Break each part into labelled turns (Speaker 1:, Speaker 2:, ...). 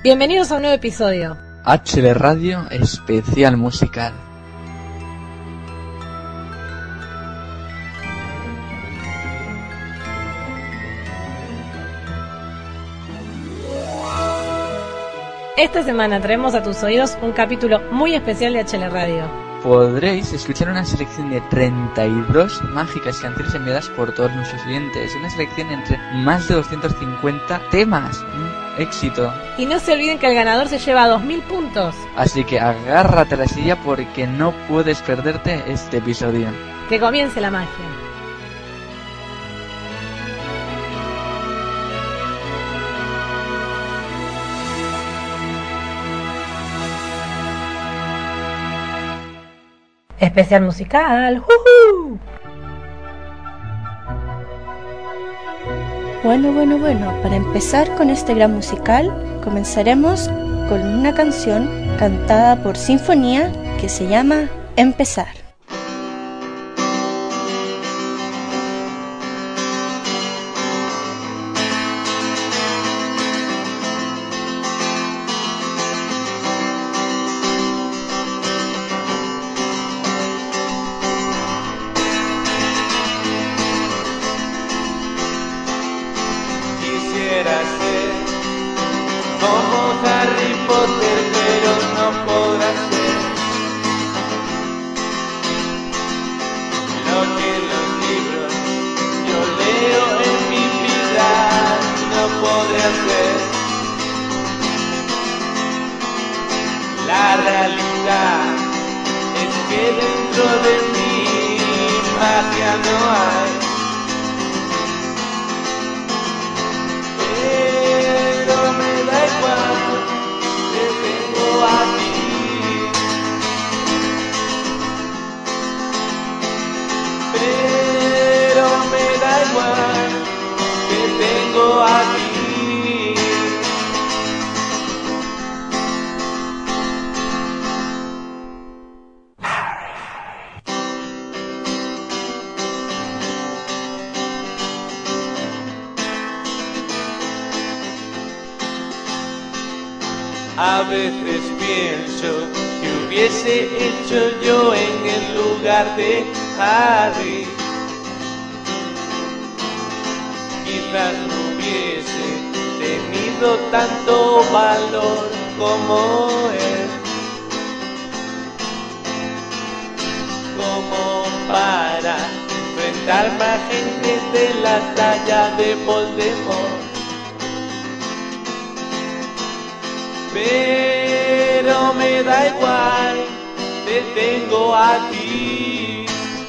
Speaker 1: Bienvenidos a un nuevo episodio.
Speaker 2: HL Radio Especial Musical.
Speaker 1: Esta semana traemos a tus oídos un capítulo muy especial de HL Radio.
Speaker 2: Podréis escuchar una selección de 32 mágicas canciones enviadas por todos nuestros oyentes. Una selección entre más de 250 temas. Un éxito.
Speaker 1: Y no se olviden que el ganador se lleva 2000 puntos.
Speaker 2: Así que agárrate a la silla porque no puedes perderte este episodio.
Speaker 1: Que comience la magia. Especial musical. ¡Jujú!
Speaker 3: Bueno, para empezar con este gran musical, comenzaremos con una canción cantada por Sinfonía que se llama Empezar.
Speaker 4: Como Harry Potter, pero no podrá ser lo que los libros yo leo en mi vida, no podré hacer. La realidad es que dentro de mí magia no hay. Te tengo a ti, pero me da igual, te tengo a ti. A veces pienso que hubiese hecho yo en el lugar de Harry. Quizás no hubiese tenido tanto valor como él, como para enfrentarme a gente de la talla de Voldemort. Pero me da igual, te tengo a ti.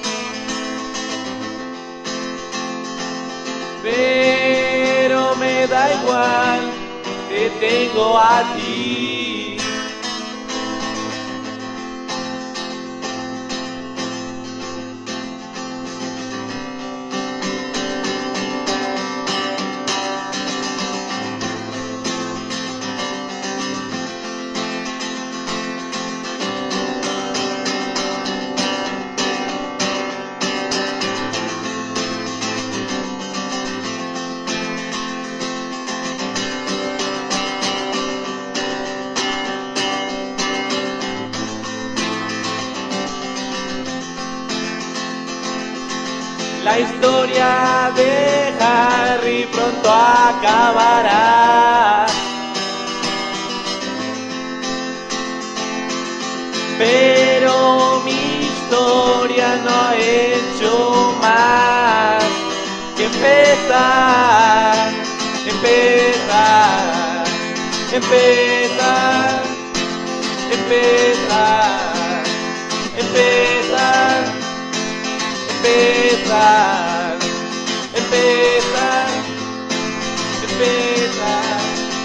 Speaker 4: Pero me da igual, te tengo a ti. La historia de Harry pronto acabará, pero mi historia no ha hecho más que empezar, empezar, empezar, empezar, empezar. Empezar, empezar, empezar,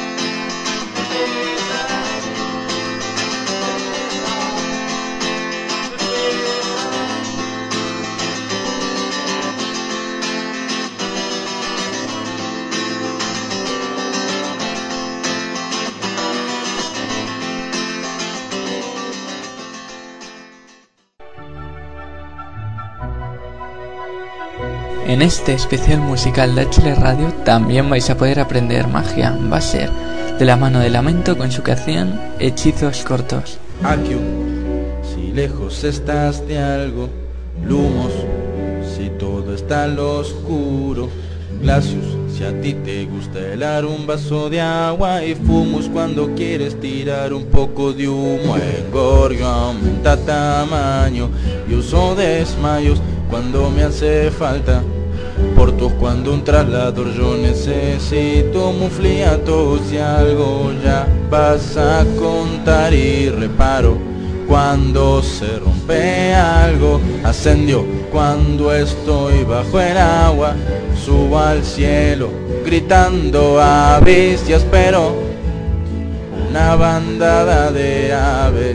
Speaker 2: En este especial musical de HL Radio también vais a poder aprender magia. Va a ser de la mano de Lamento con su canción Hechizos Cortos.
Speaker 5: Akio, si lejos estás de algo, Lumos, si todo está al oscuro, Glacius, si a ti te gusta helar un vaso de agua, y Fumus cuando quieres tirar un poco de humo. Engorgio aumenta tamaño y uso desmayos cuando me hace falta. Portos cuando un traslador yo necesito. Mufliato si algo ya vas a contar, y reparo cuando se rompe algo. Ascendió cuando estoy bajo el agua. Subo al cielo gritando aves y espero una bandada de aves.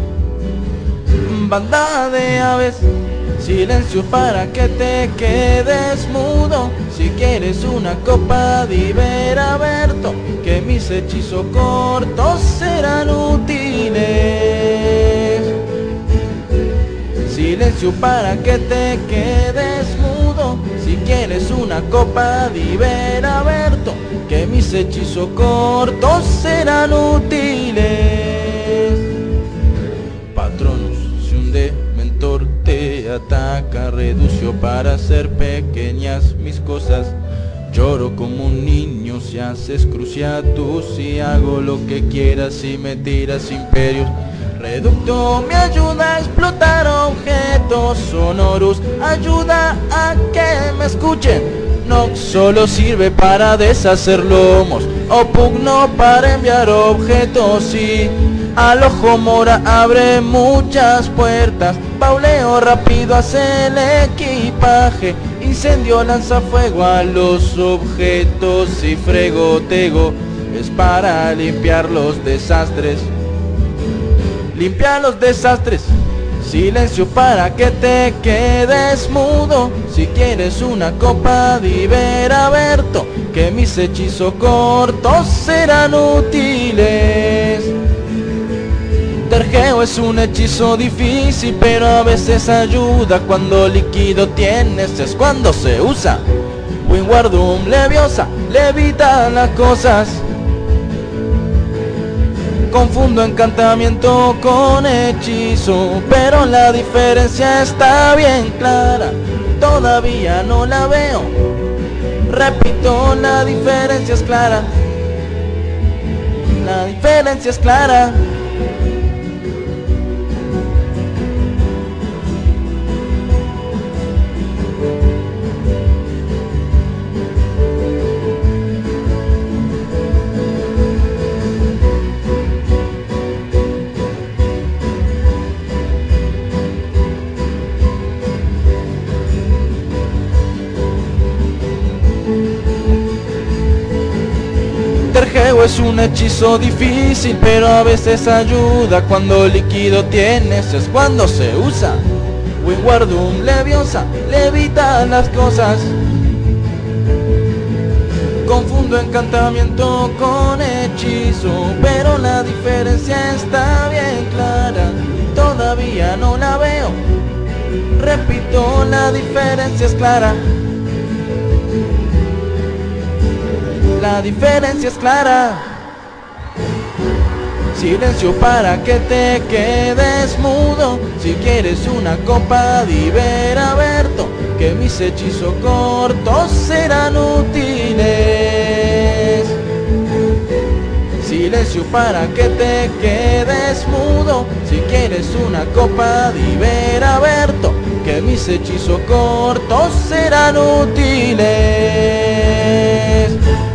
Speaker 5: Bandada de aves. Silencio para que te quedes mudo. Si quieres una copa de Iberaberto, que mis hechizos cortos serán útiles. Silencio para que te quedes mudo. Si quieres una copa de Iberaberto, que mis hechizos cortos serán útiles. Patronus, si un dementor te ataca, reducio para hacer pequeñas mis cosas. Lloro como un niño si haces cruciatus, y hago lo que quieras si me tiras imperios. Reducto me ayuda a explotar objetos. Sonorus ayuda a que me escuchen. Nox solo sirve para deshacer lomos. Opugno para enviar objetos, y al ojo mora abre muchas puertas. Pauleo rápido hace el equipaje. Incendio lanza fuego a los objetos, y fregotego es para limpiar los desastres. Limpia los desastres. Silencio para que te quedes mudo. Si quieres una copa de Iberaberto, que mis hechizos cortos serán útiles. Tergeo es un hechizo difícil, pero a veces ayuda. Cuando líquido tienes es cuando se usa. Wingardium Leviosa levita las cosas. Confundo encantamiento con hechizo, pero la diferencia está bien clara. Todavía no la veo. Repito, la diferencia es clara. La diferencia es clara. Tergeo es un hechizo difícil, pero a veces ayuda. Cuando líquido tienes es cuando se usa. Wingardium Leviosa levita las cosas. Confundo encantamiento con hechizo, pero la diferencia está bien clara. Todavía no la veo. Repito, la diferencia es clara. La diferencia es clara. Silencio para que te quedes mudo. Si quieres una copa de Iberaberto, que mis hechizos cortos serán útiles. Silencio para que te quedes mudo. Si quieres una copa de Iberaberto, que mis hechizos cortos serán útiles.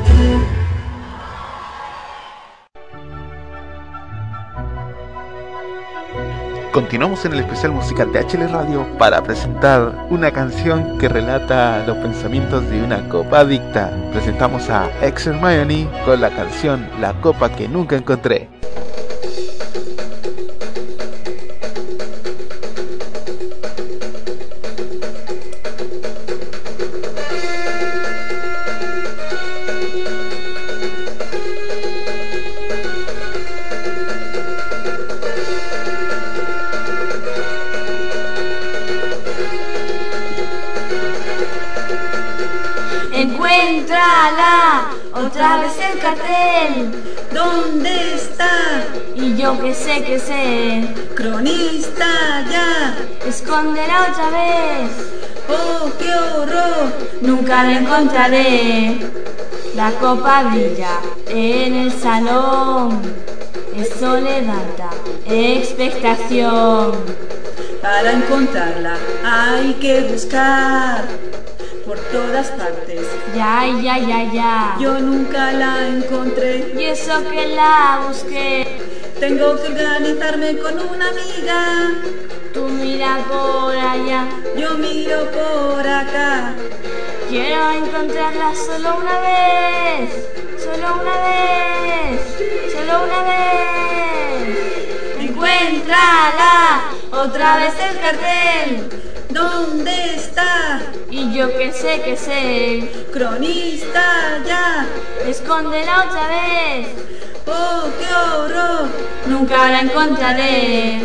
Speaker 6: Continuamos en el especial musical de HL Radio para presentar una canción que relata los pensamientos de una copa adicta. Presentamos a Ex-Hermione con la canción La copa que nunca encontré.
Speaker 7: Encuentra encuéntrala, otra vez el cartel.
Speaker 8: ¿Dónde está?
Speaker 7: Y yo que sé,
Speaker 8: cronista ya,
Speaker 7: escóndela otra vez.
Speaker 8: ¡Oh, qué horror!
Speaker 7: Nunca la encontraré. La copa brilla en el salón, es soledad, expectación.
Speaker 8: Para encontrarla hay que buscar por todas partes.
Speaker 7: Ya.
Speaker 8: Yo nunca la encontré.
Speaker 7: Y eso que la busqué.
Speaker 8: Tengo que organizarme con una amiga.
Speaker 7: Tú mira por allá,
Speaker 8: yo miro por acá.
Speaker 7: Quiero encontrarla solo una vez. Encuéntrala, otra vez el cartel.
Speaker 8: ¿Dónde está?
Speaker 7: Y yo que sé,
Speaker 8: cronista ya,
Speaker 7: escóndela otra vez.
Speaker 8: ¡Oh, qué horror!
Speaker 7: Nunca la encontraré.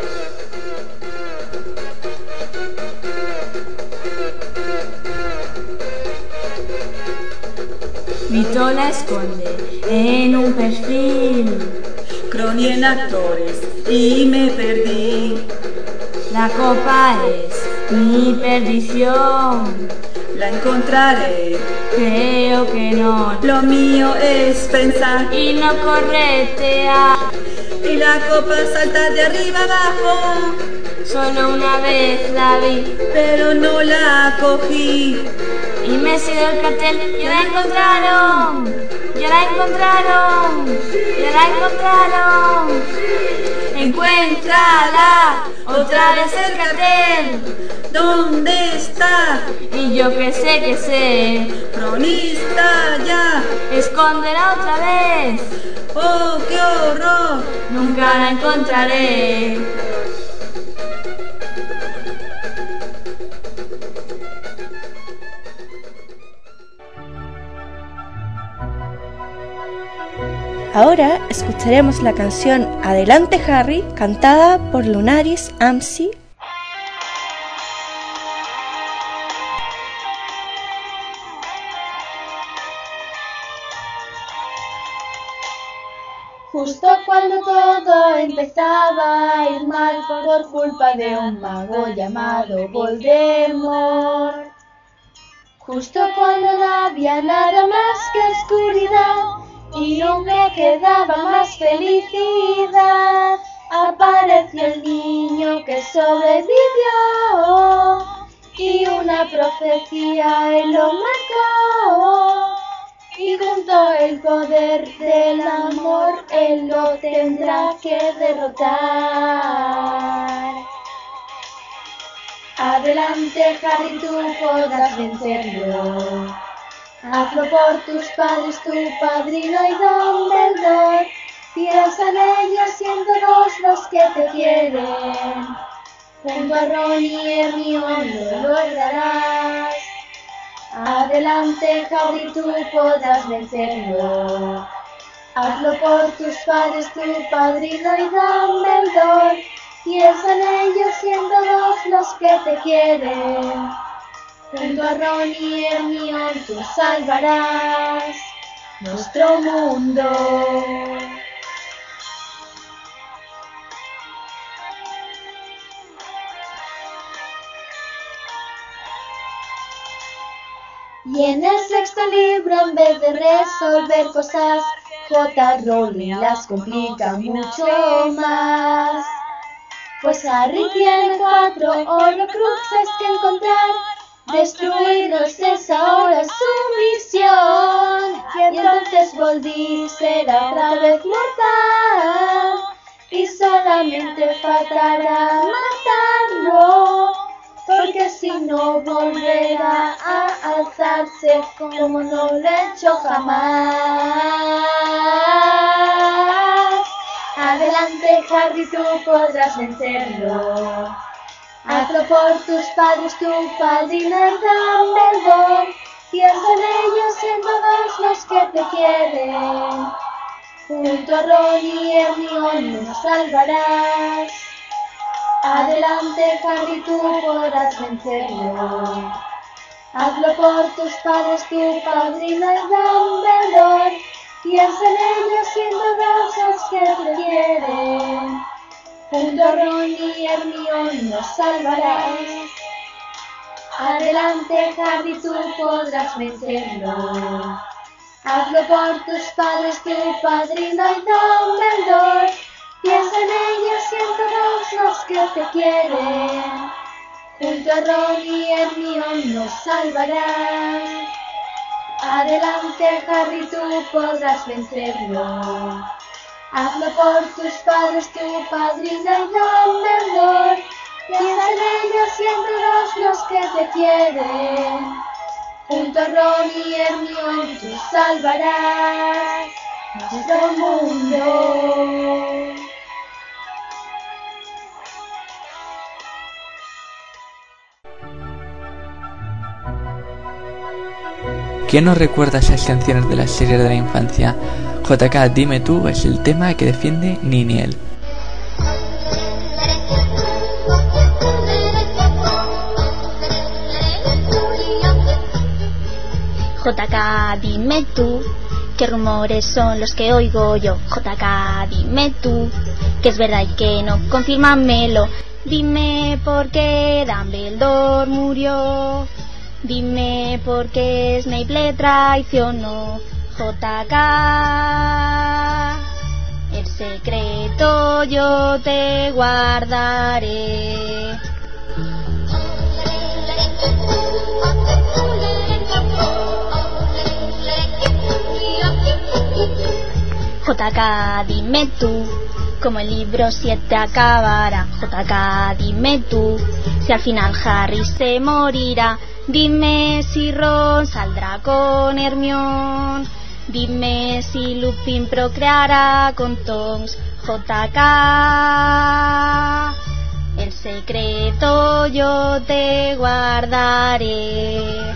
Speaker 7: Vito la esconde en un perfil.
Speaker 8: Croní en actores y me perdí.
Speaker 7: La copa es mi perdición.
Speaker 8: La encontraré.
Speaker 7: Creo que no.
Speaker 8: Lo mío es pensar
Speaker 7: y no corretear.
Speaker 8: Y la copa salta de arriba abajo.
Speaker 7: Solo una vez la vi,
Speaker 8: pero no la cogí.
Speaker 7: Y me siguió el cartel. ¡Ya la encontraron! Encuéntrala, otra vez el cartel.
Speaker 8: ¿Dónde está?
Speaker 7: Y yo que sé,
Speaker 8: cronista ya,
Speaker 7: escóndela otra vez.
Speaker 8: ¡Oh, qué horror!
Speaker 7: Nunca la encontraré.
Speaker 3: Ahora escucharemos la canción Adelante Harry, cantada por Lunaris AMSI.
Speaker 9: Justo cuando todo empezaba a ir mal por culpa de un mago llamado Voldemort. Justo cuando no había nada más que oscuridad y nunca quedaba más felicidad, apareció el niño que sobrevivió y una profecía él lo marcó. Y junto el poder del amor él lo tendrá que derrotar. Adelante Harry, tú podrás vencerlo. Hazlo por tus padres, tu padrino y Dumbledore. Piensa en ellos y en todos los que te quieren. Junto a Ron y Hermione lo lograrás. Adelante Harry, tú podrás vencerlo. Hazlo por tus padres, tu padrino y Dumbledore. Piensa en ellos y en todos los que te quieren. Junto a Ron y Hermione tú salvarás nuestro mundo. Y en el sexto libro, en vez de resolver cosas, J. Rowling las complica mucho más. Pues Harry tiene 4 Horcruxes que encontrar. Destruirlos es ahora su misión. Y entonces Voldy será otra vez mortal. Y solamente faltará matarlo. Porque si no volverá a alzarse como no lo he hecho jamás. Adelante Harry, tú podrás vencerlo. Hazlo por tus padres, tu padrino Dumbledore. Piensa en ellos y en todos los que te quieren. Junto a Ron y Hermione nos salvarás. Adelante Harry, tú podrás vencerlo. Hazlo por tus padres, tu padrino y Dumbledore. Piensa en ellos y en todos los que te quieren. Junto a Ron y Hermione nos salvarás. Adelante, Harry, tú podrás vencerlo. Hazlo por tus padres, tu padrino y Dumbledore. Piensa en ellos y en todos los que te quieren. Junto a Ron y Hermione nos salvarás. Adelante, Harry, tú podrás vencerlo. Hazlo por tus padres, tu padrino y Dumbledore. Piensa en ellos y en todos los que te quieren. Junto a Ron y Hermione tú salvarás nuestro mundo.
Speaker 2: ¿Quién no recuerda esas canciones de las series de la infancia? JK, Dime Tú es el tema que defiende Niniel.
Speaker 10: JK, dime tú, ¿qué rumores son los que oigo yo? JK, dime tú, que es verdad y que no, confírmamelo. Dime por qué Dumbledore murió. Dime por qué Snape le traicionó. JK, el secreto yo te guardaré. JK, dime tú, como el libro 7 acabará. JK, dime tú, si al final Harry se morirá. Dime si Ron saldrá con Hermione. Dime si Lupin procreará con Tonks. JK, el secreto yo te guardaré.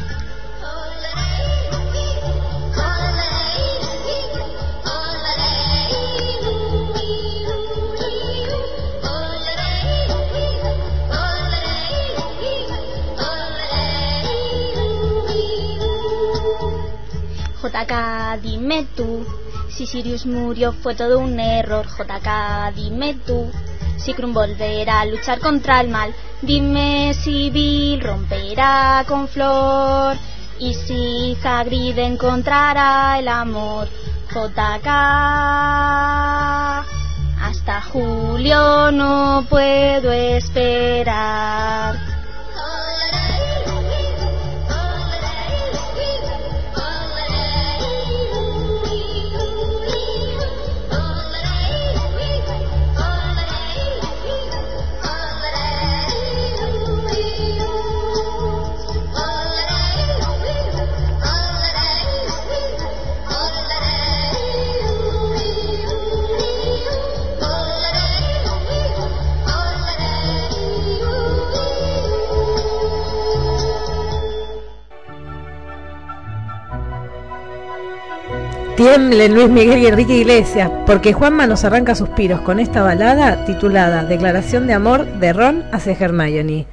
Speaker 10: JK, dime tú, si Sirius murió fue todo un error. JK, dime tú, si Krum volverá a luchar contra el mal. Dime si Bill romperá con Flor y si Hagrid encontrará el amor. JK, hasta julio no puedo esperar.
Speaker 1: Tiemblen Luis Miguel y Enrique Iglesias, porque Juanma nos arranca suspiros con esta balada titulada Declaración de amor de Ron hacia Hermione.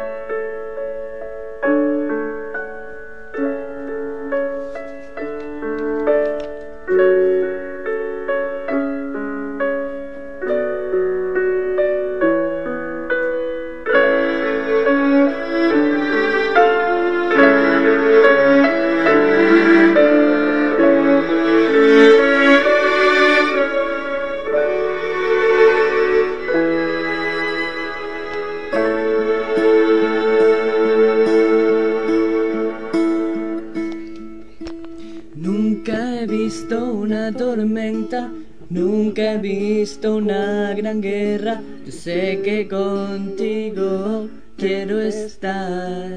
Speaker 11: Nunca he visto una gran guerra. Yo sé que contigo quiero estar.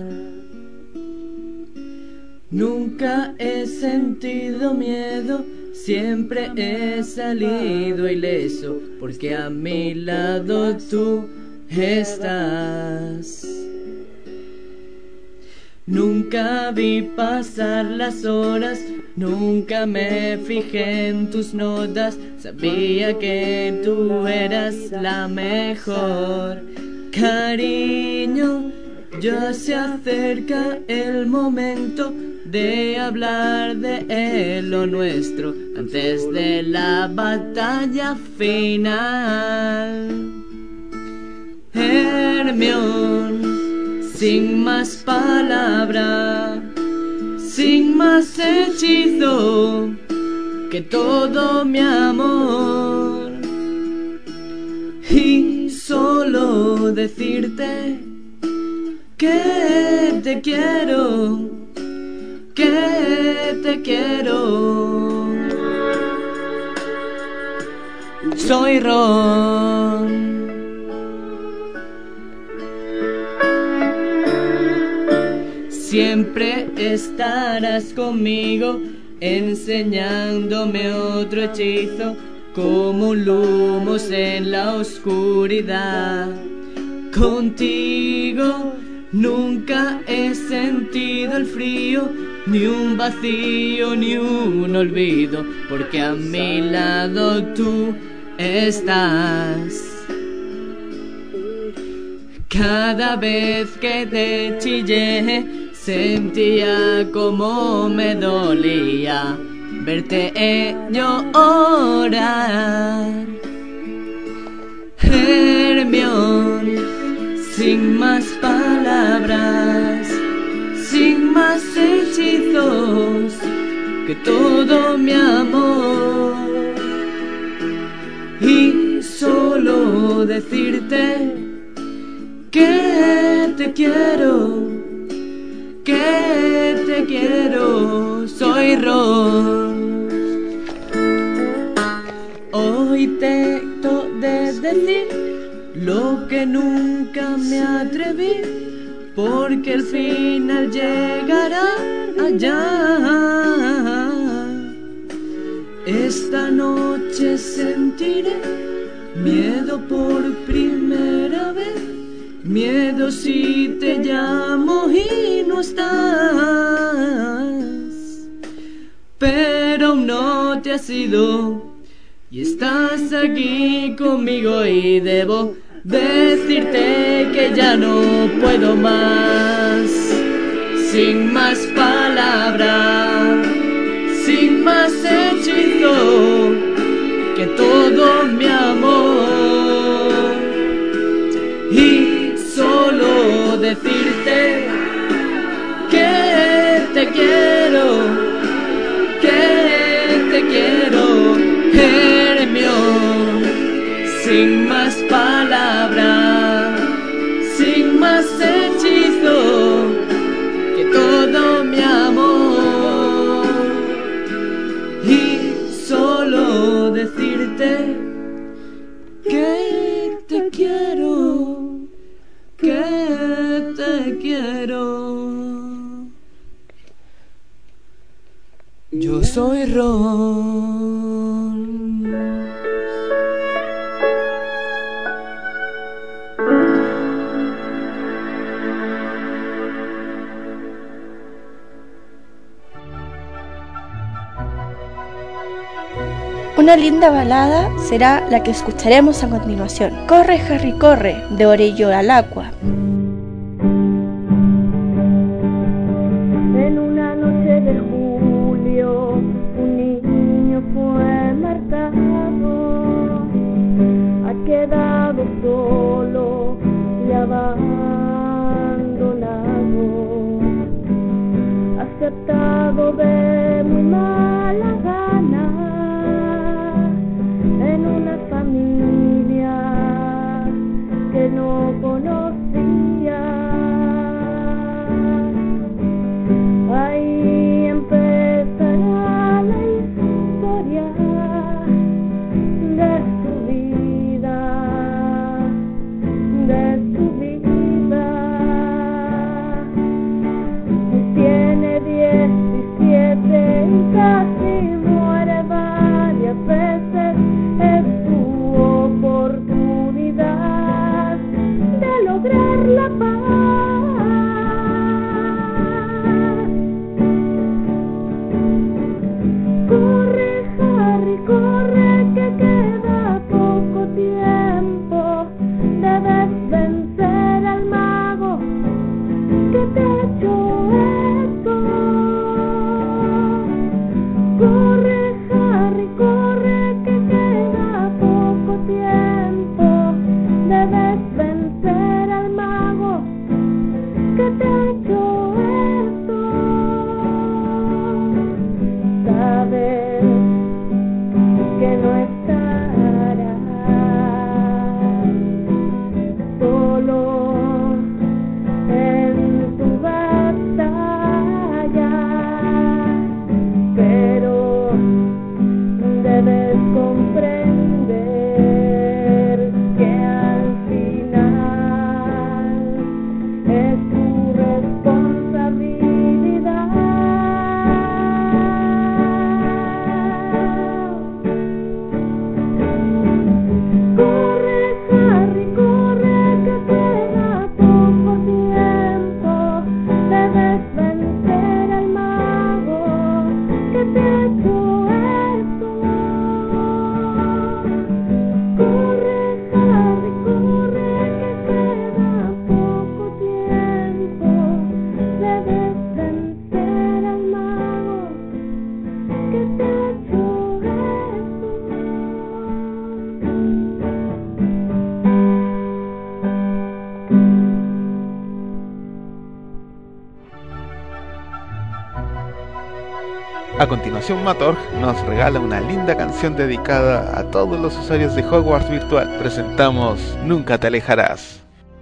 Speaker 11: Nunca he sentido miedo, siempre he salido ileso, porque a mi lado tú estás. Nunca vi pasar las horas, nunca me fijé en tus notas. Sabía que tú eras la mejor. Cariño, Ya se acerca el momento de hablar de lo nuestro antes de la batalla final. Hermión, sin más palabra, sin más hechizo que todo mi amor, y solo decirte que te quiero, que te quiero. Soy Ron. Siempre estarás conmigo, enseñándome otro hechizo, como lumos en la oscuridad. Contigo nunca he sentido el frío, ni un vacío, ni un olvido, porque a mi lado tú estás. Cada vez que te chillé, sentía como me dolía verte llorar. Hermión, sin más palabras, sin más hechizos que todo mi amor, y solo decirte que te quiero, que te quiero. Soy Ron. Hoy tengo de decir lo que nunca me atreví, porque el final llegará allá. Esta noche sentiré miedo por primera vez, miedo si te llamo y no estás, pero no te has ido y estás aquí conmigo, y debo decirte que ya no puedo más. Sin más palabras, sin más hechizo que todo mi amor, y solo decirte que te quiero, que te quiero. Hermión, sin más palabras, sin más hechizo que todo mi amor, y solo decirte que te quiero, que te quiero. Yo soy Ron.
Speaker 3: Una linda balada será la que escucharemos a continuación. Corre, Harry, corre, de Orello al Agua.
Speaker 12: En una noche de julio, un niño fue marcado, ha quedado solo y abandonado, aceptado de muy mala gana en una familia que no conocía. Ahí empezará la historia de su vida, de su vida. Tiene 17 y casi muere varias veces. Es su oportunidad de lograr la paz. Corre, Harry, corre, que queda poco tiempo. Debes vencer al mago que te ha hecho
Speaker 6: A continuación, Matorg nos regala una linda canción dedicada a todos los usuarios de Hogwarts Virtual. Presentamos Nunca te alejarás.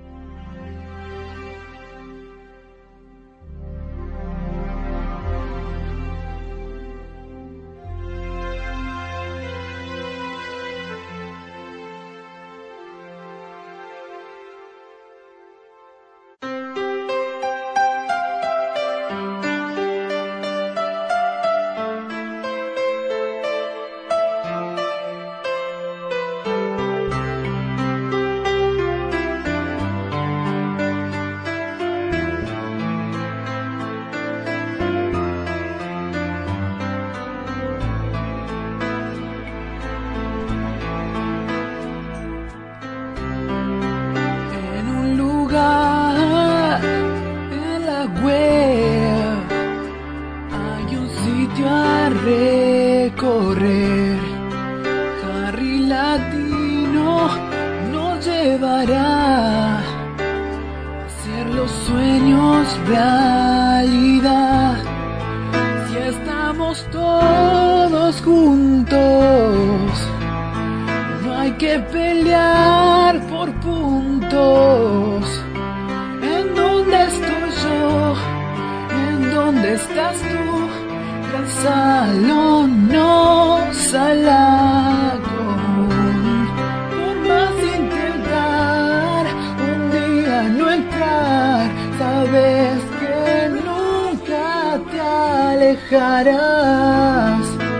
Speaker 13: recorrer. Harry Latino nos llevará a hacer los sueños realidad. Si estamos todos juntos, no hay que pelear por puntos. ¿En dónde estoy yo? ¿En dónde estás tú? Gran salón nos halagón. Por más intentar un día no entrar, sabes que nunca te alejarás.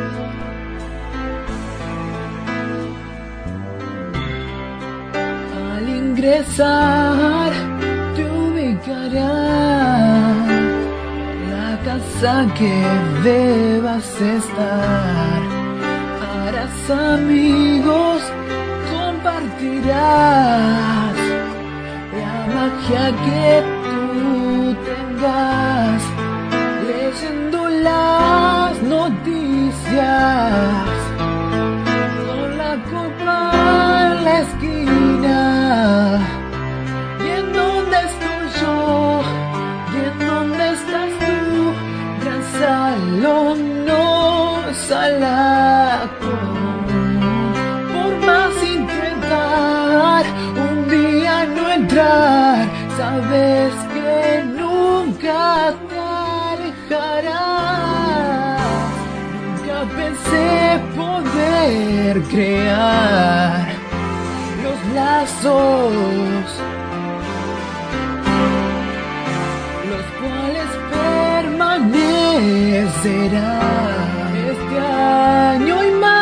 Speaker 13: Al ingresar te ubicarás la casa que debas estar. Harás amigos, compartirás la magia que tú tengas, leyendo las noticias con la copa en la esquina. ¿Y en dónde estoy yo? ¿Y en dónde estás tú? Gran salón nos halagón. Por más intentar un día no entrar, sabes que nunca te alejarás. Nunca pensé poder crear los lazos, los cuales permanecerán este año y más.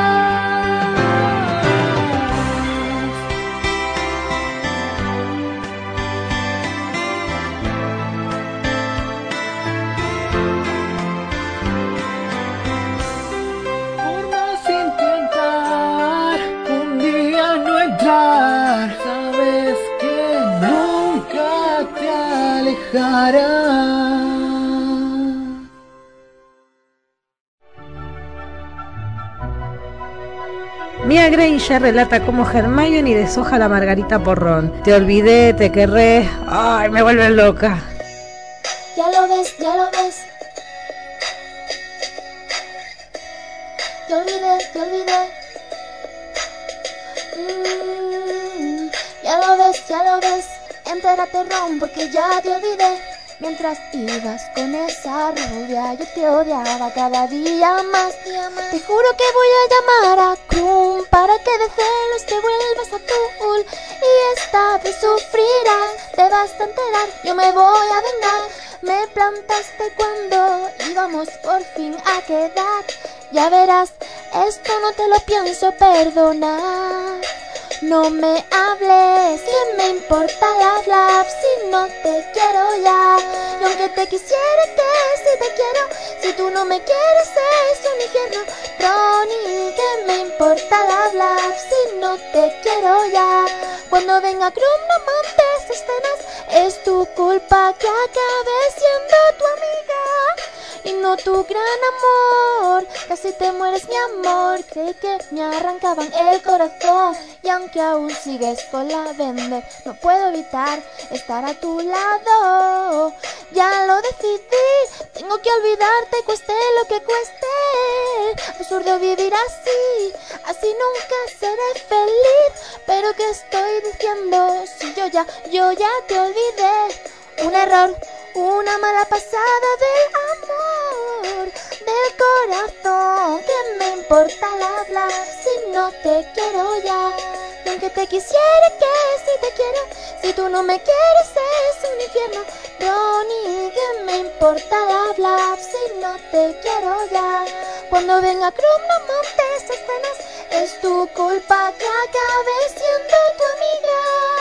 Speaker 13: Por más intentar un día no entrar, sabes que nunca te alejarás.
Speaker 1: Mia Granger relata cómo Hermione deshoja la margarita por Ron. Te olvidé, te querré. Ay, me vuelve loca.
Speaker 9: Ya lo ves, ya lo ves. Te olvidé, te olvidé. Ya lo ves, ya lo ves. Entérate, Ron, porque ya te olvidé. Mientras ibas con esa rubia, yo te odiaba cada día más. Te juro que voy a llamar a Krum para que de celos te vuelvas azul. Y esta vez sufrirás, te vas a enterar, yo me voy a vengar. Me plantaste cuando íbamos por fin a quedar. Ya verás, esto no te lo pienso perdonar. No me hables, ¿qué me importa la bla si no te quiero ya? Y aunque te quisiera que sí te quiero, si tú no me quieres es un infierno. Ronnie, ¿qué me importa la bla si no te quiero ya? Cuando venga Krum no montes escenas, es tu culpa que acabe siendo tu amiga y no tu gran amor.
Speaker 14: casi te mueres, mi amor. Creí que me arrancaban el corazón, y aunque aún sigues con la vende, no puedo evitar estar a tu lado. Ya lo decidí, tengo que olvidarte, cueste lo que cueste. Absurdo vivir así, así nunca seré feliz. Pero ¿qué estoy diciendo? Si yo ya te olvidé. Un error, una mala pasada del amor, del corazón. ¿Qué me importa al hablar si no te quiero ya? Y aunque te quisiera, que si te quiero, si tú no me quieres es un infierno. Ronnie, ¿qué me importa al hablar si no te quiero ya? Cuando venga Krum no montes escenas, es tu culpa que acabe siendo tu amiga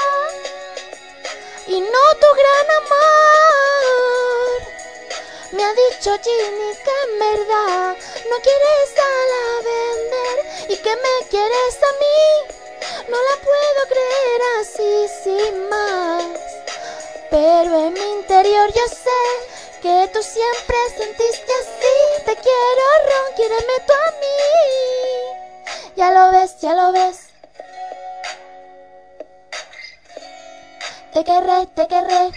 Speaker 14: y no tu gran amor. Me ha dicho Ginny que en verdad no quieres a la vender y que me quieres a mí. No la puedo creer así sin más, pero en mi interior yo sé que tú siempre sentiste así. Te quiero, Ron, quiéreme tú a mí. Ya lo ves, ya lo ves. Te querré, te querré.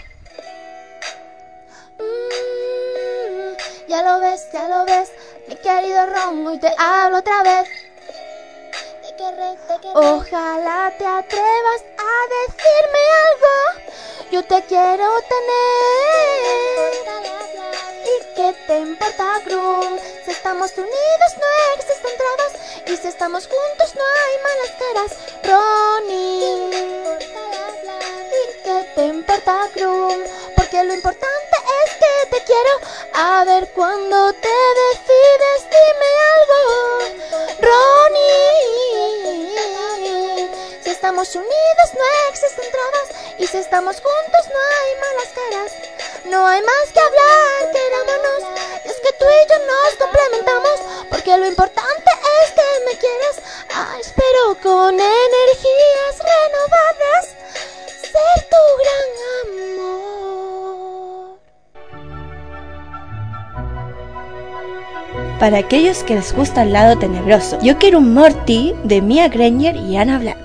Speaker 14: Ya lo ves, mi querido Ron, hoy te hablo otra vez. Te querré, te querré. Ojalá te atrevas a decirme algo. Yo te quiero tener. ¿Y qué te importa, Krum? Si estamos unidos no existen trabas, y si estamos juntos no hay malas caras. Ronnie, ¿y qué te importa, Krum? Porque lo importante es que te quiero. A ver cuando te decides, dime algo, Ronnie. Si estamos unidos no existen trabas, y si estamos juntos no hay malas caras. No hay más que hablar, querámonos. Y es que tú y yo nos complementamos, porque lo importante es que me quieras. Espero con energías renovadas ser tu gran amor.
Speaker 3: Para aquellos que les gusta el lado tenebroso, yo quiero un Morty de Mia Granger y Anna Black.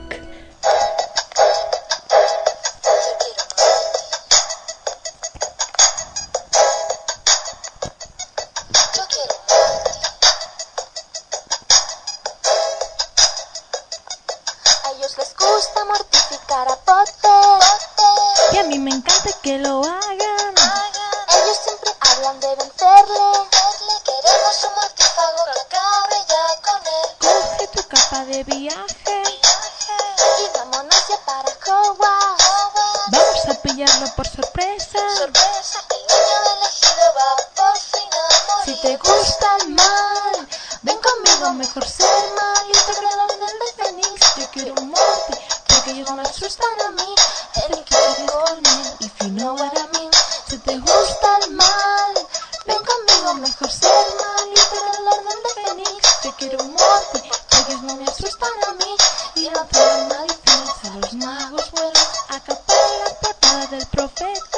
Speaker 14: A ellos les gusta mortificar a Potter,
Speaker 12: y a mí me encanta que lo hagan.
Speaker 14: Ellos siempre hablan de vencerle. Queremos un mortífago que acabe ya con él.
Speaker 12: Coge tu capa de viaje
Speaker 14: y vámonos ya para Hogwarts.
Speaker 12: Vamos a pillarlo por sorpresa.
Speaker 14: El niño elegido va por fin a morir.
Speaker 12: Si te gusta el mal, ven conmigo, mejor ser mal. Y te creo del Fénix, yo quiero un Morty, porque ellos me asustan a mí. El que quieres conmigo, if you know what I mean. Si te gusta el mal, ven conmigo, mejor ser mal. Y te creo del Fénix, yo quiero un Morty, porque ellos no me asustan a mí. Y lanzan maldiciones a los magos buenos, acaparan la portada del profeta.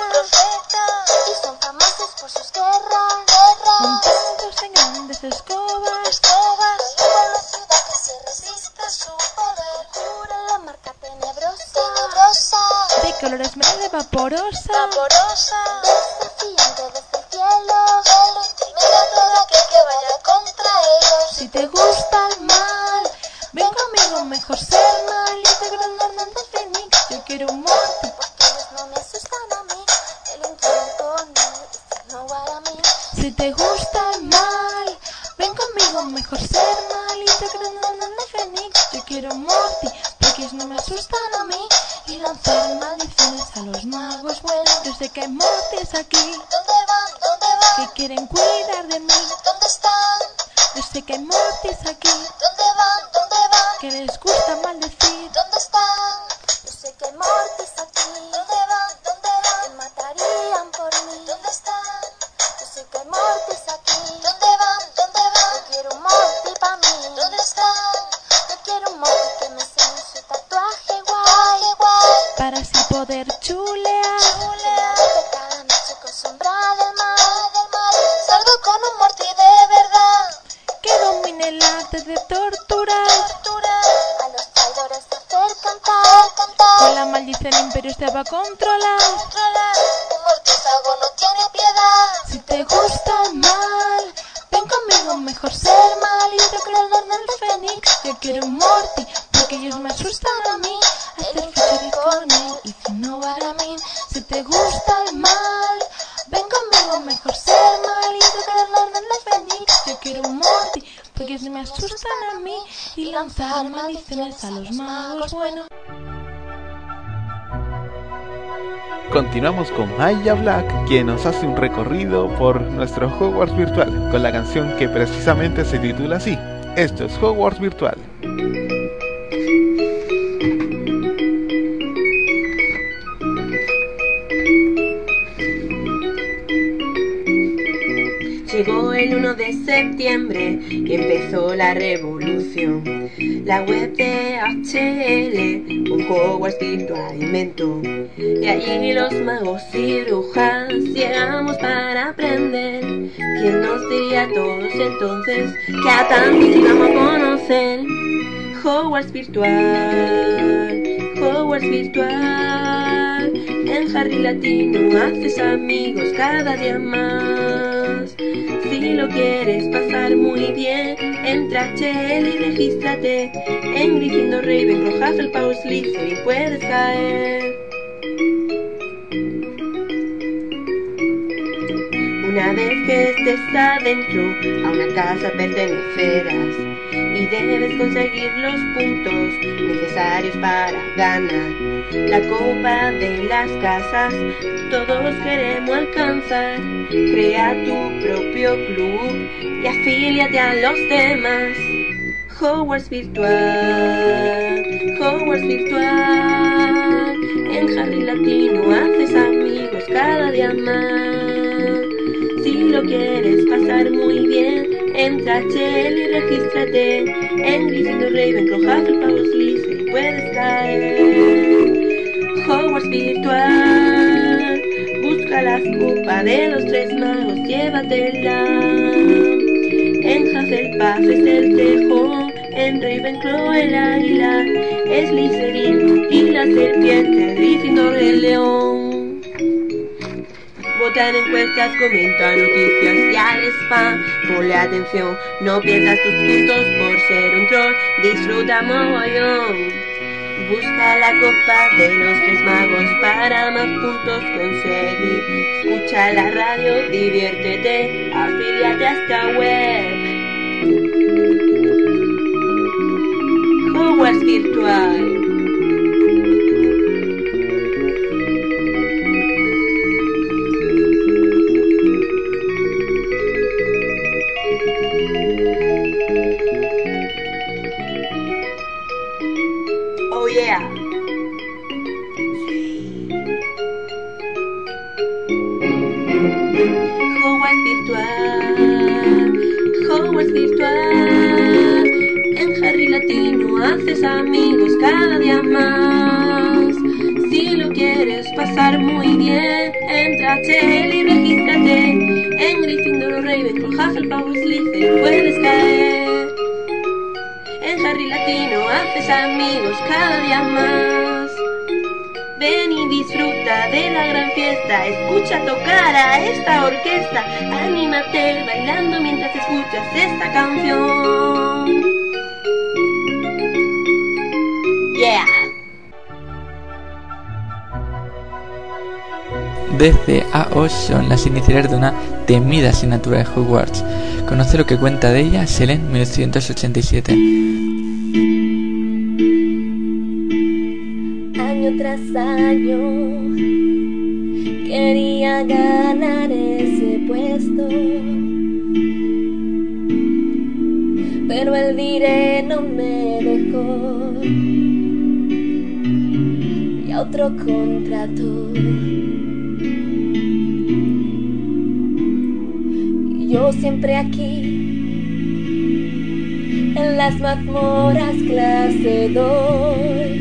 Speaker 14: Y son famosos por sus guerras.
Speaker 12: Montados en grandes escobas.
Speaker 14: Por la ciudad que se resiste a su poder. Jura la marca tenebrosa.
Speaker 12: De colores verde vaporosa.
Speaker 14: Desafiante desde el cielo. Intimida a todo aquel que vaya contra ellos.
Speaker 12: Si te gusta el mal, ven conmigo, mejor ser mal. Y te creo del Fénix, yo quiero un Morty,
Speaker 14: porque ellos no me asustan a mí. El intento conmigo, no para mí.
Speaker 12: si te gusta el mal, ven conmigo, mejor ser mal. Y te creo del Fénix, yo quiero un Morty, porque ellos no me asustan a mí. Y lanzar maldiciones a los magos buenos. Yo sé que hay Mortys aquí.
Speaker 14: ¿Dónde van?
Speaker 12: Que quieren cuidar de mí.
Speaker 14: ¿Dónde están?
Speaker 12: Yo sé que hay Mortys aquí.
Speaker 14: ¿Dónde van?
Speaker 12: Que les gusta maldecir.
Speaker 14: ¿Dónde están? Yo sé que hay Mortys aquí. ¿Dónde van? Que matarían por mí. ¿Dónde están? Yo sé que hay Mortys aquí. ¿Dónde van? Yo quiero un Morty pa' mí. ¿Dónde están? Yo quiero un Morty que me enseñe su tatuaje guay.
Speaker 12: Para así poder chulear.
Speaker 14: De cada noche con sombra del mal. Salgo con un Morty de verdad.
Speaker 12: Que domine arte de torturar,
Speaker 14: a los traidores de hacer cantar.
Speaker 12: Con la maldición el imperio te va a controlar.
Speaker 14: Un mortífago no tiene piedad.
Speaker 12: Si te gusta el mal, ven conmigo, mejor ser mal. Y otro creador del Fénix, yo quiero un Morty, porque ellos me asustan a mí. Hacer featuring con él, if you know what I mean. Si te gusta el mal, ven conmigo, mejor ser mal. Y otro creador del Fénix, yo quiero un Morty, porque ellos me asustan a mí. Y lanzar maldiciones a los magos buenos.
Speaker 6: Continuamos con Maya Black, quien nos hace un recorrido por nuestro Hogwarts virtual, con la canción que precisamente se titula así. Esto es Hogwarts virtual.
Speaker 15: Llegó el 1 de septiembre y empezó la revolución. La web de HL, un Hogwarts virtual inventó. Y allí los magos y brujas llegamos para aprender. ¿Quién nos diría a todos entonces que a tantísimo vamos a conocer? Hogwarts virtual, Hogwarts virtual. En Harry Latino haces amigos cada día más. Si lo quieres pasar muy bien, entra a HL y regístrate. En Gryffindor, Ravenclaw, Hufflepuff, Slytherin puedes caer. Una vez que estés adentro, a una casa pertenecerás y debes conseguir los puntos necesarios para ganar la copa de las casas. Todos queremos alcanzar. Crea tu propio club y afíliate a los demás. Hogwarts virtual, Hogwarts virtual. En Harry Latino haces amigos cada día más. Si lo quieres pasar muy bien, entra a HL y regístrate. En Gryffindor, Ravenclaw, Hufflepuff, Slytherin puedes caer. Hogwarts virtual. Busca la copa de los tres magos, llévatela. En Hufflepuff es el tejón, en Ravenclaw el águila, Slytherin y la serpiente, Gryffindor el león. Vota en encuestas, comenta noticias y al spam. Ponle atención, no pierdas tus puntos por ser un troll. Disfruta mogollón. Busca la copa de los tres magos para más puntos conseguir. Escucha la radio, diviértete, afíliate a esta web. Hogwarts virtual. Oh yeah. Hogwarts virtual, Hogwarts virtual. En Harry Latino haces amigos cada día más. Si lo quieres pasar muy bien, entra a HL y regístrate. En Gryffindor, Ravenclaw, Hufflepuff, Slytherin puedes caer. En Harry Latino haces amigos cada día más. Ven y disfruta de la gran fiesta. Escucha tocar a esta orquesta. Anímate bailando mientras escuchas esta canción. Yeah.
Speaker 2: DC A.O. son las iniciales de una temida asignatura de Hogwarts. Conoce lo que cuenta de ella Selene 1887.
Speaker 16: Año tras año quería ganar ese puesto, pero el dire no me dejó y a otro contrato. Yo siempre aquí, en las mazmorras clase doy,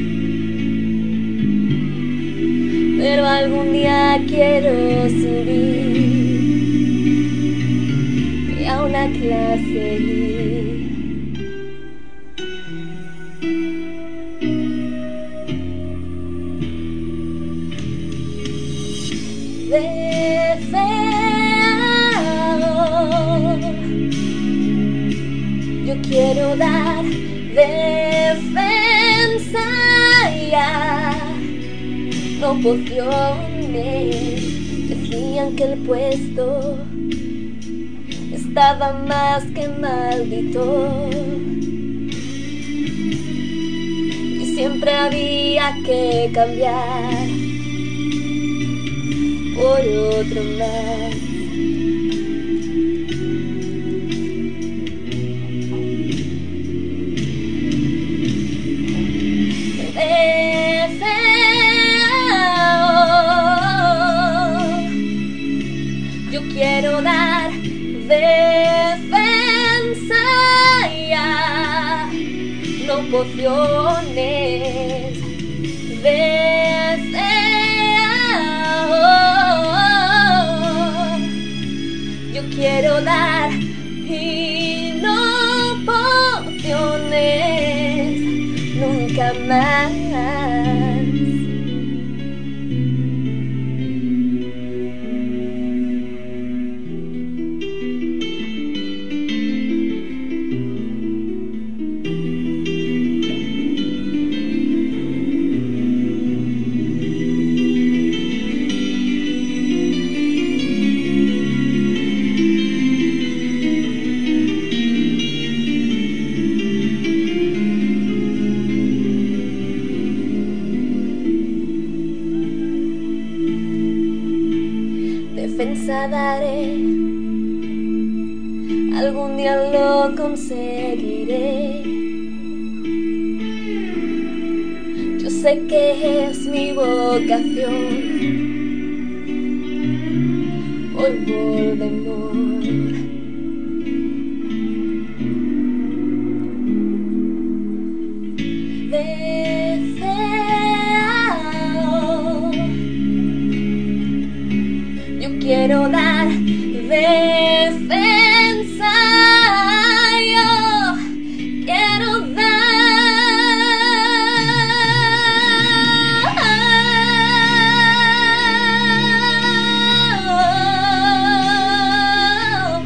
Speaker 16: pero algún día quiero subir y a una clase ir. Yo quiero dar defensa ya, no pociones. Decían que el puesto estaba más que maldito y siempre había que cambiar por otro más. Yo quiero dar defensa ya, no pociones. Yo quiero dar y no pociones, nunca más. Defensa daré, algún día lo conseguiré. Yo sé que es mi vocación por Voldemort. Quiero dar defensa, yo quiero dar.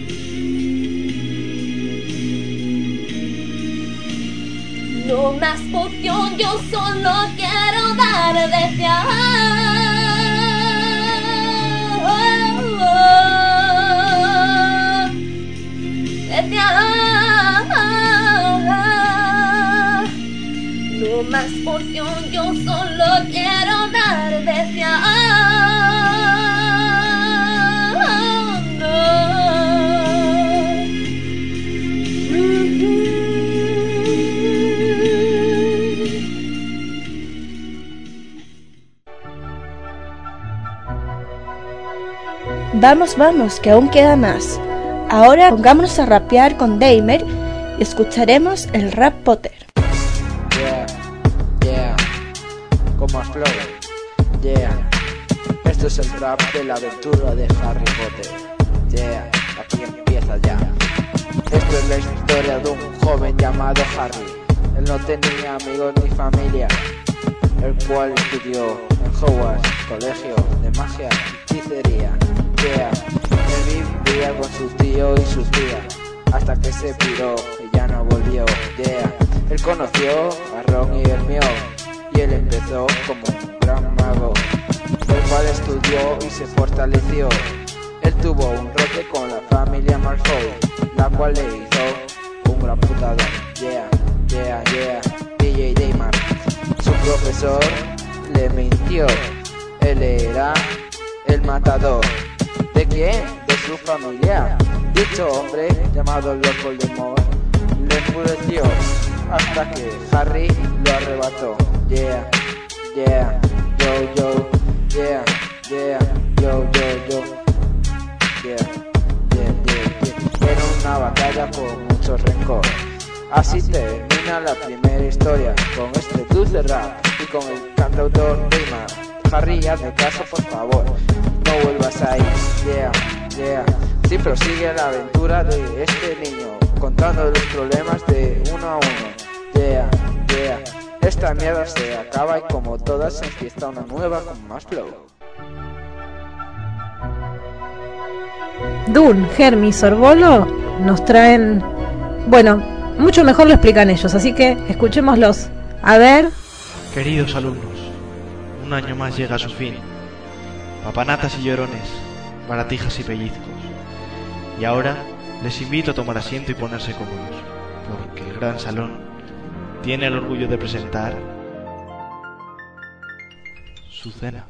Speaker 16: No más poción, yo solo quiero dar defensa. No más poción, yo solo quiero dar desde
Speaker 3: Vamos, que aún queda más. Ahora pongámonos a rapear con Daimer y escucharemos el Rap Potter.
Speaker 17: Yeah, con más flow, yeah. Esto es el rap de la aventura de Harry Potter. Yeah, aquí empieza ya. Esto es la historia de un joven llamado Harry. Él no tenía amigos ni familia, el cual estudió en Hogwarts, colegio de magia y hechicería. Yeah, él vivía con su tío y sus tías, hasta que se piró y ya no volvió. Yeah, él conoció a Ron y Hermione, y él empezó como un gran mago, el cual estudió y se fortaleció. Él tuvo un roce con la familia Malfoy, la cual le hizo un gran putadón. Yeah, DJ Daymar. Su profesor le mintió, él era el matador. ¿De quién? De su familia. Dicho hombre, llamado Lord Voldemort, le enfureció hasta que Harry lo arrebató. Yeah, yo. Era una batalla con mucho rencor. Así termina la primera historia, con este dulce rap y con el cantautor Daymar. Harry, hazme caso por favor, no vuelvas ahí. Yeah. Sí, prosigue la aventura de este niño, contando los problemas de uno a uno. Yeah. Esta mierda se acaba y como todas empieza una nueva con más flow.
Speaker 1: Dune, Hermi y Sorbolo nos traen Bueno, mucho mejor lo explican ellos, así que escuchémoslos. A ver.
Speaker 18: Queridos alumnos, un año más llega a su fin. Papanatas y llorones, baratijas y pellizcos. Y ahora les invito a tomar asiento y ponerse cómodos, porque el gran salón tiene el orgullo de presentar su cena.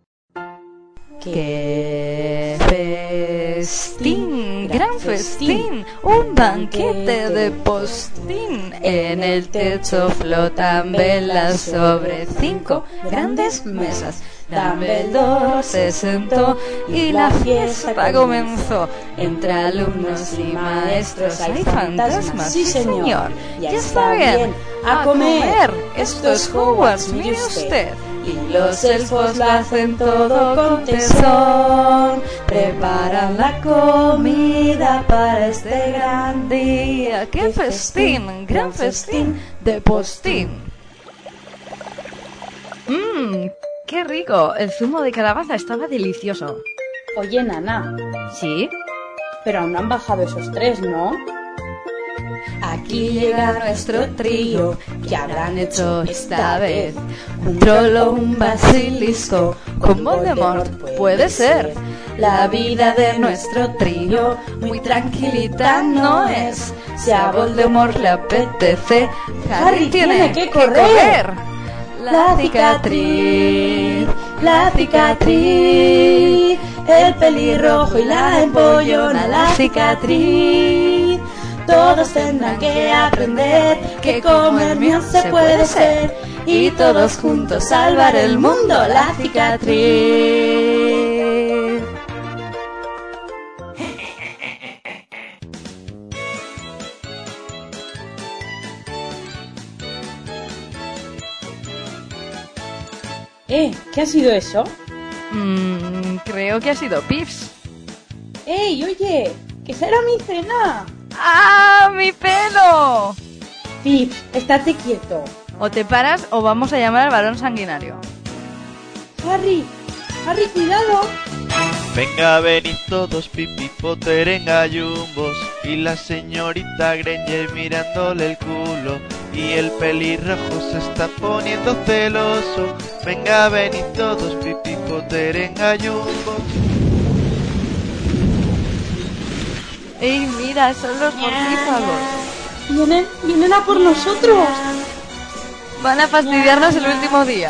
Speaker 19: ¡Qué festín! ¡Gran festín! ¡Un banquete de postín! En el techo flotan velas sobre 5 grandes mesas. Dumbledore se sentó y la fiesta comenzó. Entre alumnos y maestros hay fantasmas.
Speaker 8: Sí, señor.
Speaker 19: Ya está bien. A comer. Esto es Hogwarts, mire usted. Y los elfos lo hacen todo con tesón. Preparan la comida para este gran día. ¡Qué festín! ¡Gran festín de postín! ¡Qué rico! El zumo de calabaza estaba delicioso.
Speaker 8: Oye, Nana.
Speaker 19: ¿Sí?
Speaker 8: Pero aún no han bajado esos 3, ¿no?
Speaker 19: Aquí llega nuestro trío. ¿Qué habrán hecho esta vez? Un trolo, un basilisco con Voldemort, puede ser. La vida de nuestro trío muy tranquilita no es. Si a Voldemort le apetece, Harry tiene que correr. La cicatriz, el pelirrojo y la empollona, la cicatriz. Todos tendrán que aprender que como Hermione se puede ser y todos juntos salvar el mundo, la cicatriz.
Speaker 8: ¿Qué ha sido eso?
Speaker 19: Creo que ha sido Pips.
Speaker 8: ¡Ey, oye! ¡Que será mi cena!
Speaker 19: ¡Ah, mi pelo!
Speaker 8: Pips, estate quieto.
Speaker 19: O te paras o vamos a llamar al varón sanguinario.
Speaker 8: Harry, cuidado.
Speaker 5: Venga, venid todos, Pipi Potter en gallumbos, y la señorita Granger mirándole el culo, y el pelirrojo se está poniendo celoso. Venga, venid todos, Pipi Potter en gallumbos.
Speaker 19: ¡Ey, mira! Son los mortífagos.
Speaker 8: Vienen a por nosotros.
Speaker 19: Van a fastidiarnos el último día.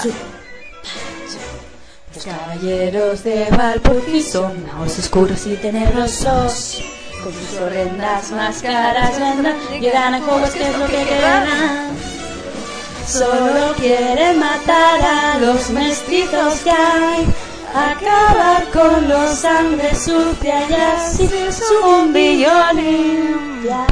Speaker 19: Los caballeros de Valporci son magos oscuros y tenebrosos. Con sus horrendas máscaras vendrán, llegan a Hogwarts, que es lo que querrán. Solo quieren matar a los mestizos que hay, acabar con los sangre sucia y así su mundillo limpiar.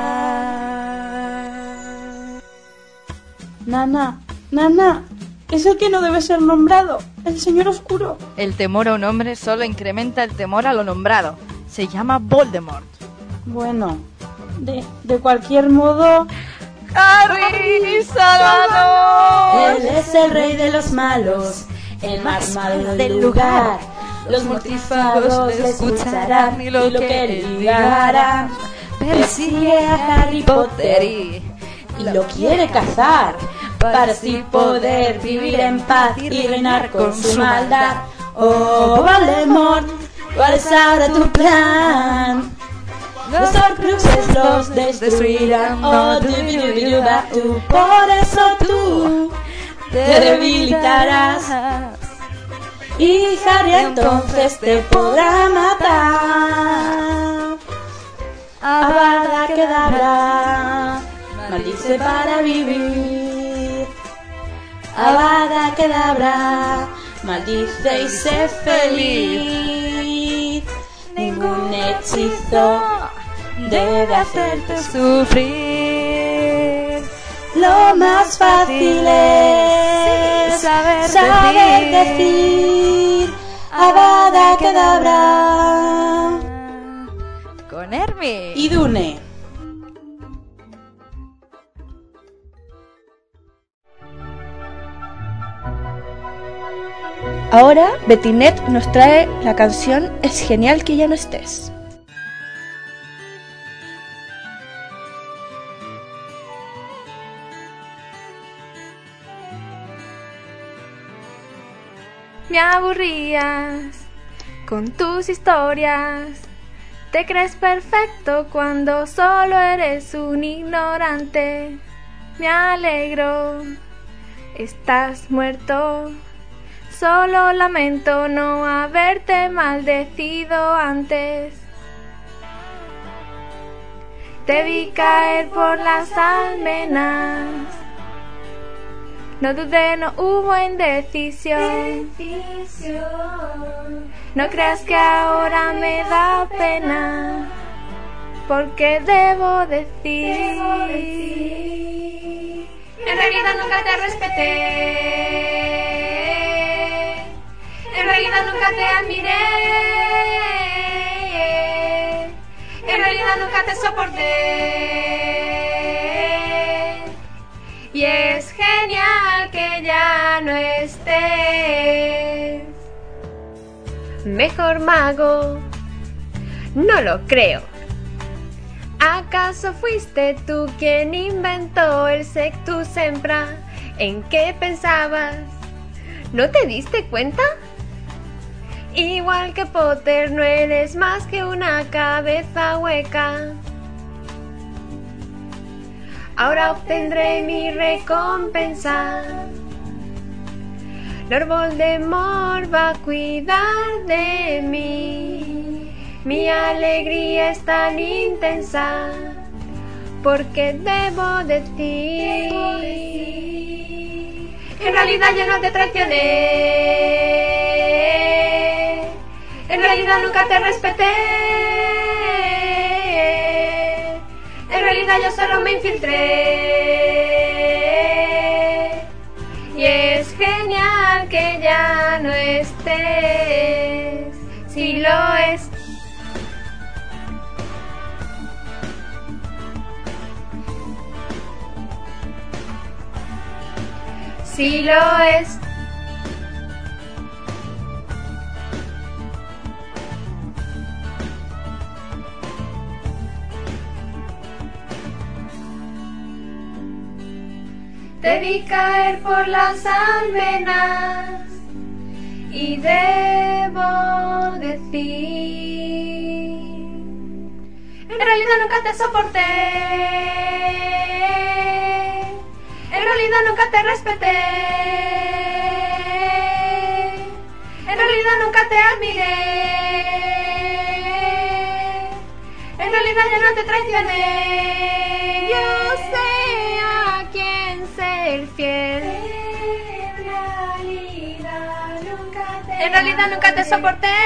Speaker 8: Nana, es el que no debe ser nombrado, el señor oscuro.
Speaker 19: El temor a un hombre solo incrementa el temor a lo nombrado. Se llama Voldemort.
Speaker 8: Bueno, de cualquier modo...
Speaker 19: ¡Harry, sálvanos!
Speaker 8: Él es el rey de los malos, el más malo del lugar. Los mortífagos le escucharán y lo que le digan. Persigue a Harry Potter y lo quiere cazar, para así poder vivir en paz y reinar con su maldad. Oh, Voldemort, ¿cuál es ahora tu plan? Los Horcruxes los destruirán. Oh, tú, por eso tú te debilitarás. Y Harry entonces te podrá matar. Avada Kedavra, maldice para vivir. Avada Kedavra, maldice y sé feliz. Ningún hechizo debe hacerte sufrir. Lo más fácil es saber decir Avada Kedavra.
Speaker 19: Con Hermi
Speaker 8: y Dune.
Speaker 3: Ahora Betinet nos trae la canción Es genial que ya no estés.
Speaker 20: Me aburrías con tus historias. Te crees perfecto cuando solo eres un ignorante. Me alegro, estás muerto. Solo lamento no haberte maldecido antes. Te vi caer por las almenas. No dudé, no hubo indecisión. No creas que ahora me da pena, porque debo decir, en realidad nunca te respeté, en realidad nunca te admiré, en realidad nunca te soporté. Y es genial que ya no estés. Mejor mago, no lo creo. ¿Acaso fuiste tú quien inventó el Sectus Sempra? ¿En qué pensabas? ¿No te diste cuenta? Igual que Potter, no eres más que una cabeza hueca. Ahora obtendré mi recompensa. Lord Voldemort va a cuidar de mí. Mi alegría es tan intensa, porque debo decir, en realidad yo no te traicioné, en realidad nunca te respeté, en realidad yo solo me infiltré. Y es genial que ya no estés, si lo es. Si lo es. Te vi caer por las almenas y debo decir, en realidad nunca te soporté, en realidad nunca te respeté, en realidad nunca te admiré, en realidad ya no te traicioné. Yo sé a quién ser fiel, en realidad nunca te soporté,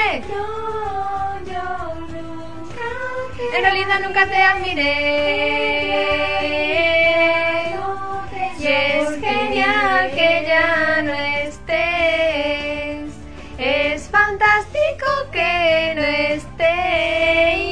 Speaker 20: en realidad nunca te admiré. Y es genial que ya no estés, es fantástico que no estés.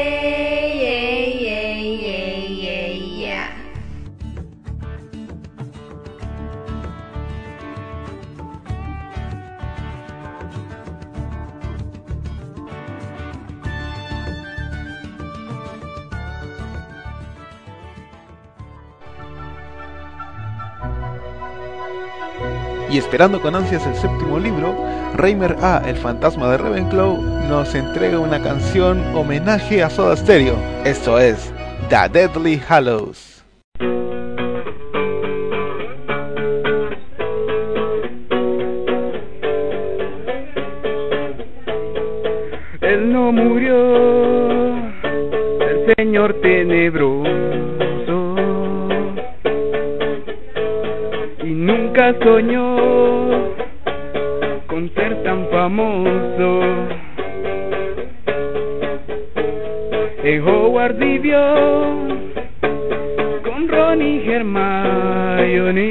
Speaker 6: Y esperando con ansias el séptimo libro, Reimer A, el fantasma de Ravenclaw, nos entrega una canción homenaje a Soda Stereo. Esto es The Deathly Hallows.
Speaker 21: Él no murió, el Señor tenebroso, y nunca soñó con ser tan famoso. Howard vivió con Ron y Hermione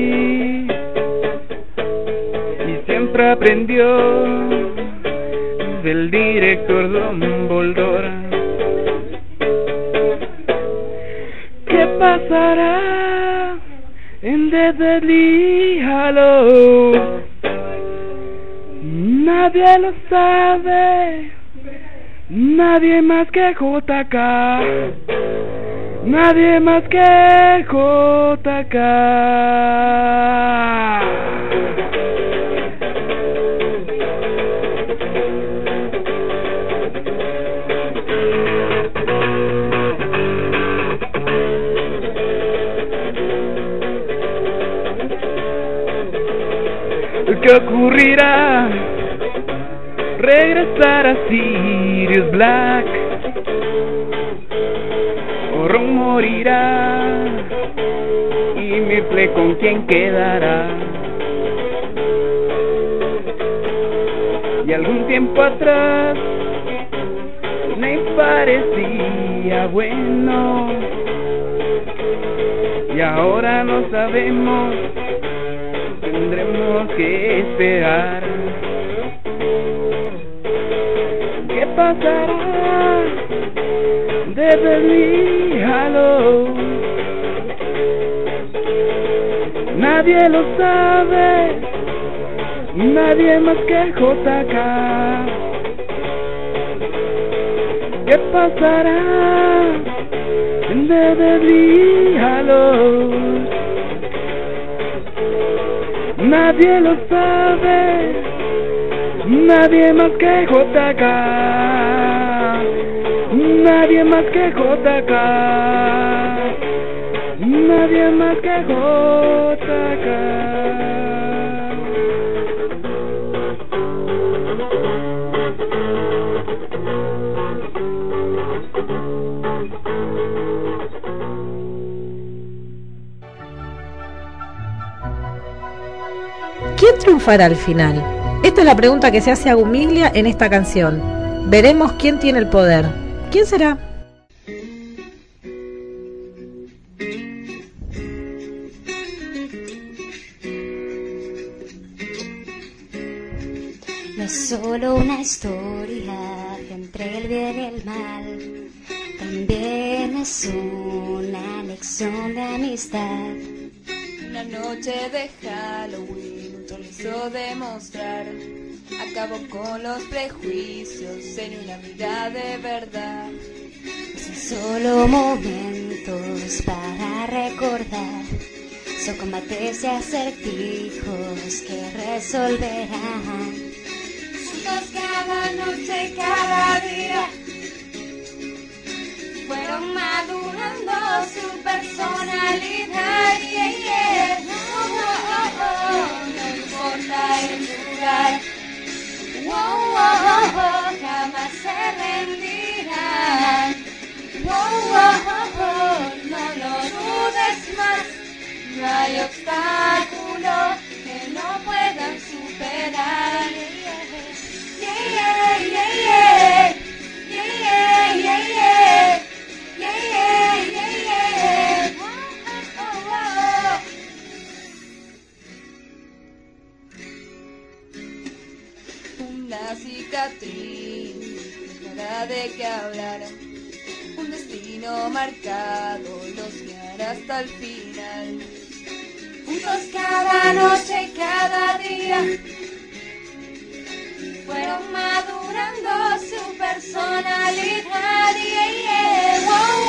Speaker 21: y siempre aprendió del director Dumbledore. ¿Qué pasará en The Deathly Hallows? Nadie lo sabe, nadie más que JK, nadie más que JK. ¿qué ocurrirá? ¿Regresar a Sirius Black? ¿O Ron morirá? ¿Y Myrtle con quién quedará? Y algún tiempo atrás me parecía bueno, y ahora no sabemos, tendremos que esperar. ¿Qué pasará de Deathly Hallows? Nadie lo sabe, nadie más que JK. ¿Qué pasará en Deathly Hallows? Nadie lo sabe, nadie más que JK. Nadie más que JK. Nadie más que JK.
Speaker 1: ¿Quién triunfará al final? Esta es la pregunta que se hace a Gumiglia en esta canción. Veremos quién tiene el poder. ¿Quién será?
Speaker 4: No es solo una historia entre el bien y el mal, también es una lección de amistad.
Speaker 22: Una noche de Halloween, un troll hizo demostrar, acabó con los prejuicios en una amiga de verdad.
Speaker 4: Son solo momentos para recordar, son combates y acertijos que resolverán.
Speaker 22: Juntos cada noche, cada día, fueron madurando su personalidad. Yeah, yeah. No importa el lugar, jamás se rendirán. No lo dudes más, no hay obstáculo que no puedan superar. Yeah, yeah, yeah, yeah. Yeah, yeah, yeah, yeah. Yeah, yeah, yeah, yeah. Una cicatriz, nada de qué hablar. Un destino marcado los guiará hasta el final. Juntos cada noche, cada día, fueron madurando su personalidad. Yeah, yeah.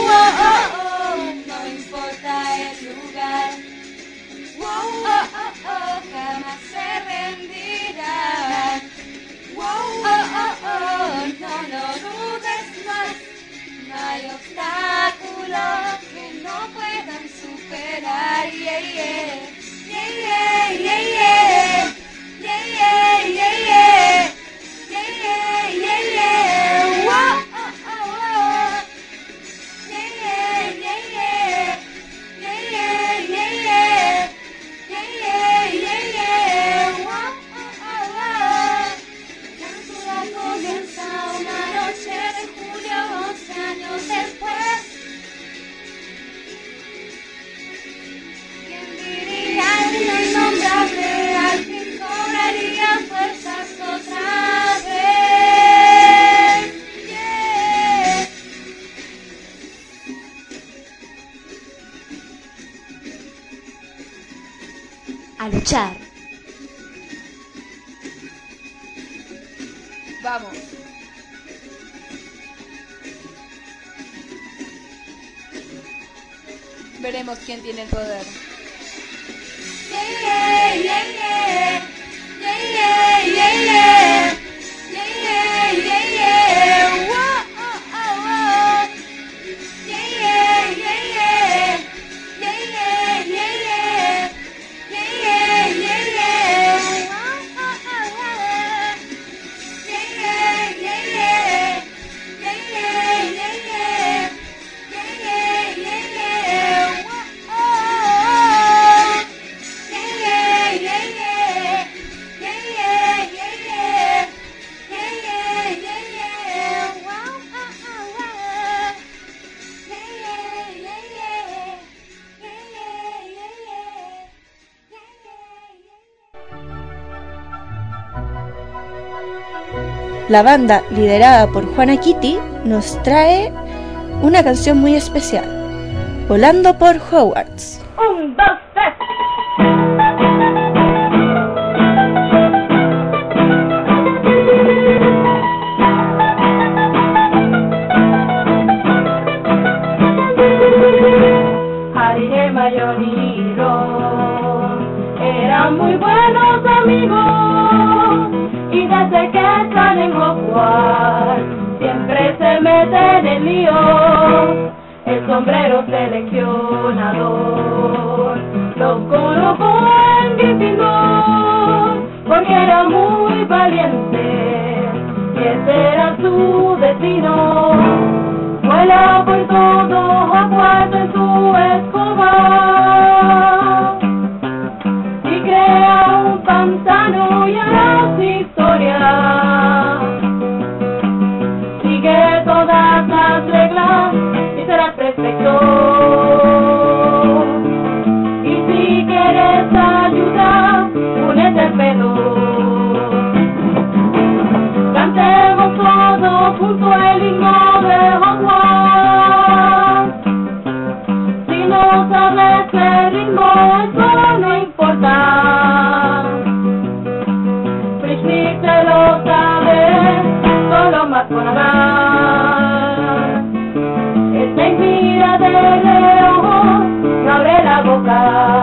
Speaker 22: No importa el lugar, jamás se rendirán. No lo dudes más, no hay obstáculo que no puedan superar. Yeah, yeah. Yeah, yeah, yeah, yeah. Yeah, yeah, yeah, yeah. Yeah, yeah, yeah, yeah. Yeah, yeah, yeah, yeah. Yeah, yeah, yeah, yeah. Yeah, yeah, yeah, yeah. La aventura comienza una noche de julio, 11 años después. ¿Quién diría el innombrable al fin cobraría fuerzas otra vez? Yeah.
Speaker 4: A luchar.
Speaker 22: Vamos. Veremos quién tiene el poder. Yeah, yeah, yeah, yeah. Yeah, yeah, yeah, yeah. Yeah, yeah, yeah, yeah. Yeah, yeah, yeah, yeah. Yeah, yeah, yeah, yeah. Yeah, yeah, yeah, yeah.
Speaker 3: la banda liderada por Juana Kitty nos trae una canción muy especial, Volando por Hogwarts.
Speaker 21: 1, 2, 3. Harry, Hermione y Ron eran muy buenos amigos y desde que están en Hogwarts siempre se meten en lío. El sombrero seleccionador los colocó en Gryffindor porque era muy valiente y ese era su destino. Vuela por todo Hogwarts en su escoba y crea un pantano y hará su historia. Sigue todas las reglas y serás perfecto. Y si quieres ayuda, únete al pedo. Cantemos todos junto el himno de Hogwarts. Si no sabes el ritmo, eso no importa. Flitwick te lo sabe, solo más con hablar. Este mira de reojo, no abre la boca.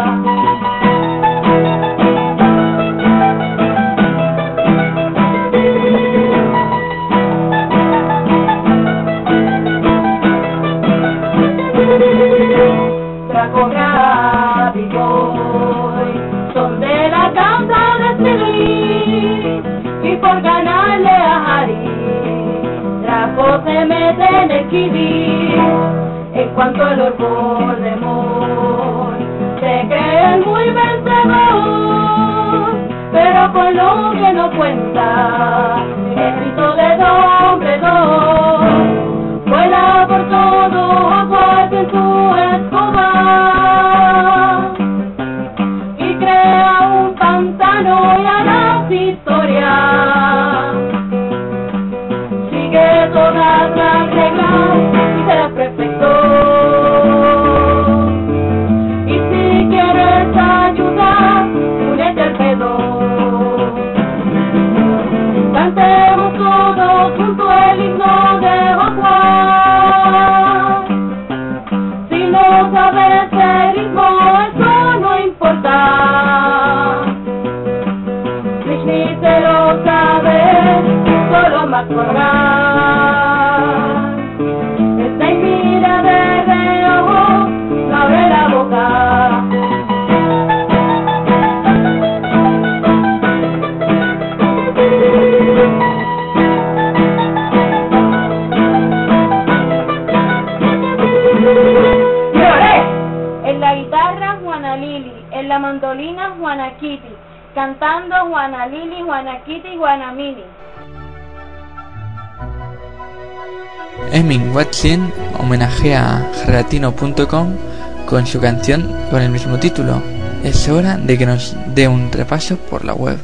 Speaker 21: Draco, Rabi, Boy son de la casa de Slytherin y por ganarle a Harry, Draco se mete en el kiwi. En cuanto el Lord Voldemort se cree muy vencedor, pero con lo que no cuenta el ejército de Dumbledore vuela por todo Hogwarts en su escoba y crea un pantano y hará su historia. Sigue todas las reglas y serás perfecto. Y si quieres ayuda, únete al pedo. Cantemos todos junto el himno de Hogwarts. Si no sabes el ritmo, eso no importa. Flitwick te lo sabe, solo más colgar. Esta y mira de reojo, no abre la boca. En la guitarra Juana Lili, en la mandolina Juana Kitty, cantando Juana Lili, Juana Kitty y Juana Mini.
Speaker 2: Emin Watson homenajea a Gelatino.com con su canción con el mismo título. Es hora de que nos dé un repaso por la web.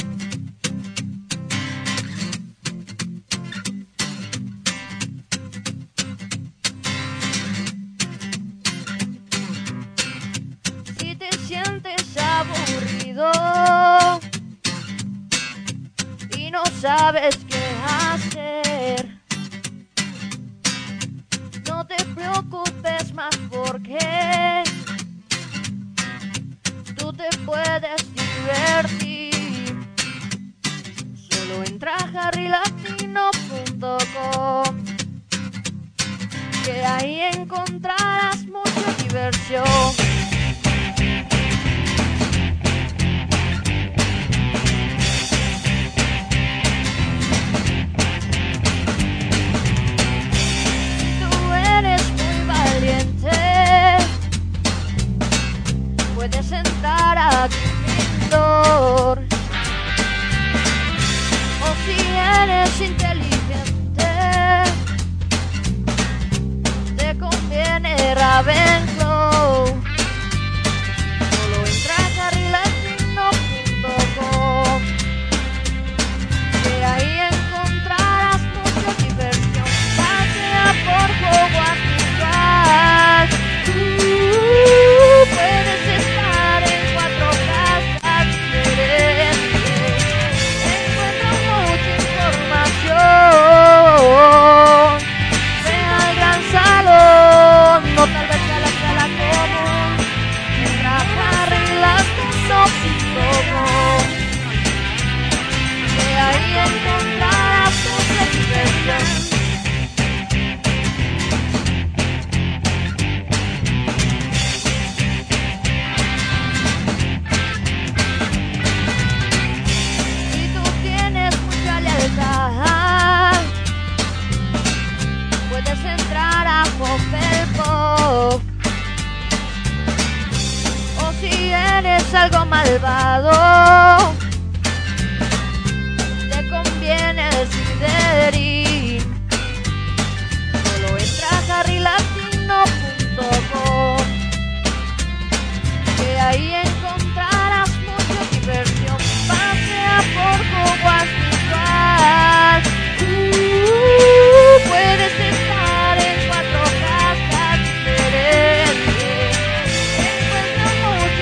Speaker 7: Si te sientes aburrido y no sabes qué hacer, no te preocupes más porque tú te puedes divertir. Solo entra a harrylatino.com, que ahí encontrarás mucha diversión. Puedes entrar a Gryffindor, o si eres inteligente te conviene Ravenclaw. Solo entra a harrylatino.com, que ahí encontrarás eres algo malvado, te conviene decidir. Solo entra a harrylatino.com, que ahí encontrarás mucha diversión. Pasea por Hogwarts virtual. Puedes estar en 4 casas diferentes. Encuentra mucha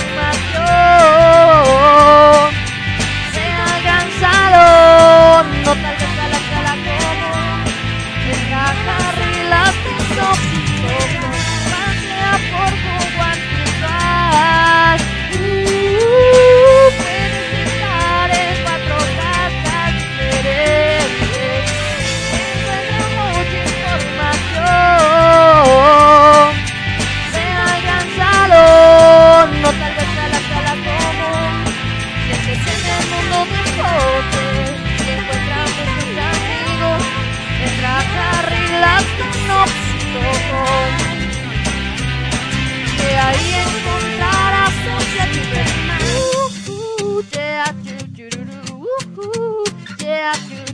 Speaker 7: información. Sea el gran salón, no tal vez a la sala común. Entra a harrylatino.com. Pasea por Hogwarts virtual. Puedes estar en 4 casas diferentes. Encuentra mucha información. Sea el gran salón, no tal vez a la sala común. Siéntese en el mundo de Potter y encuentra muchos amigos. Entra a harrylatino.com, que ahí encontrarás mucha diversión. Yeah, yeah,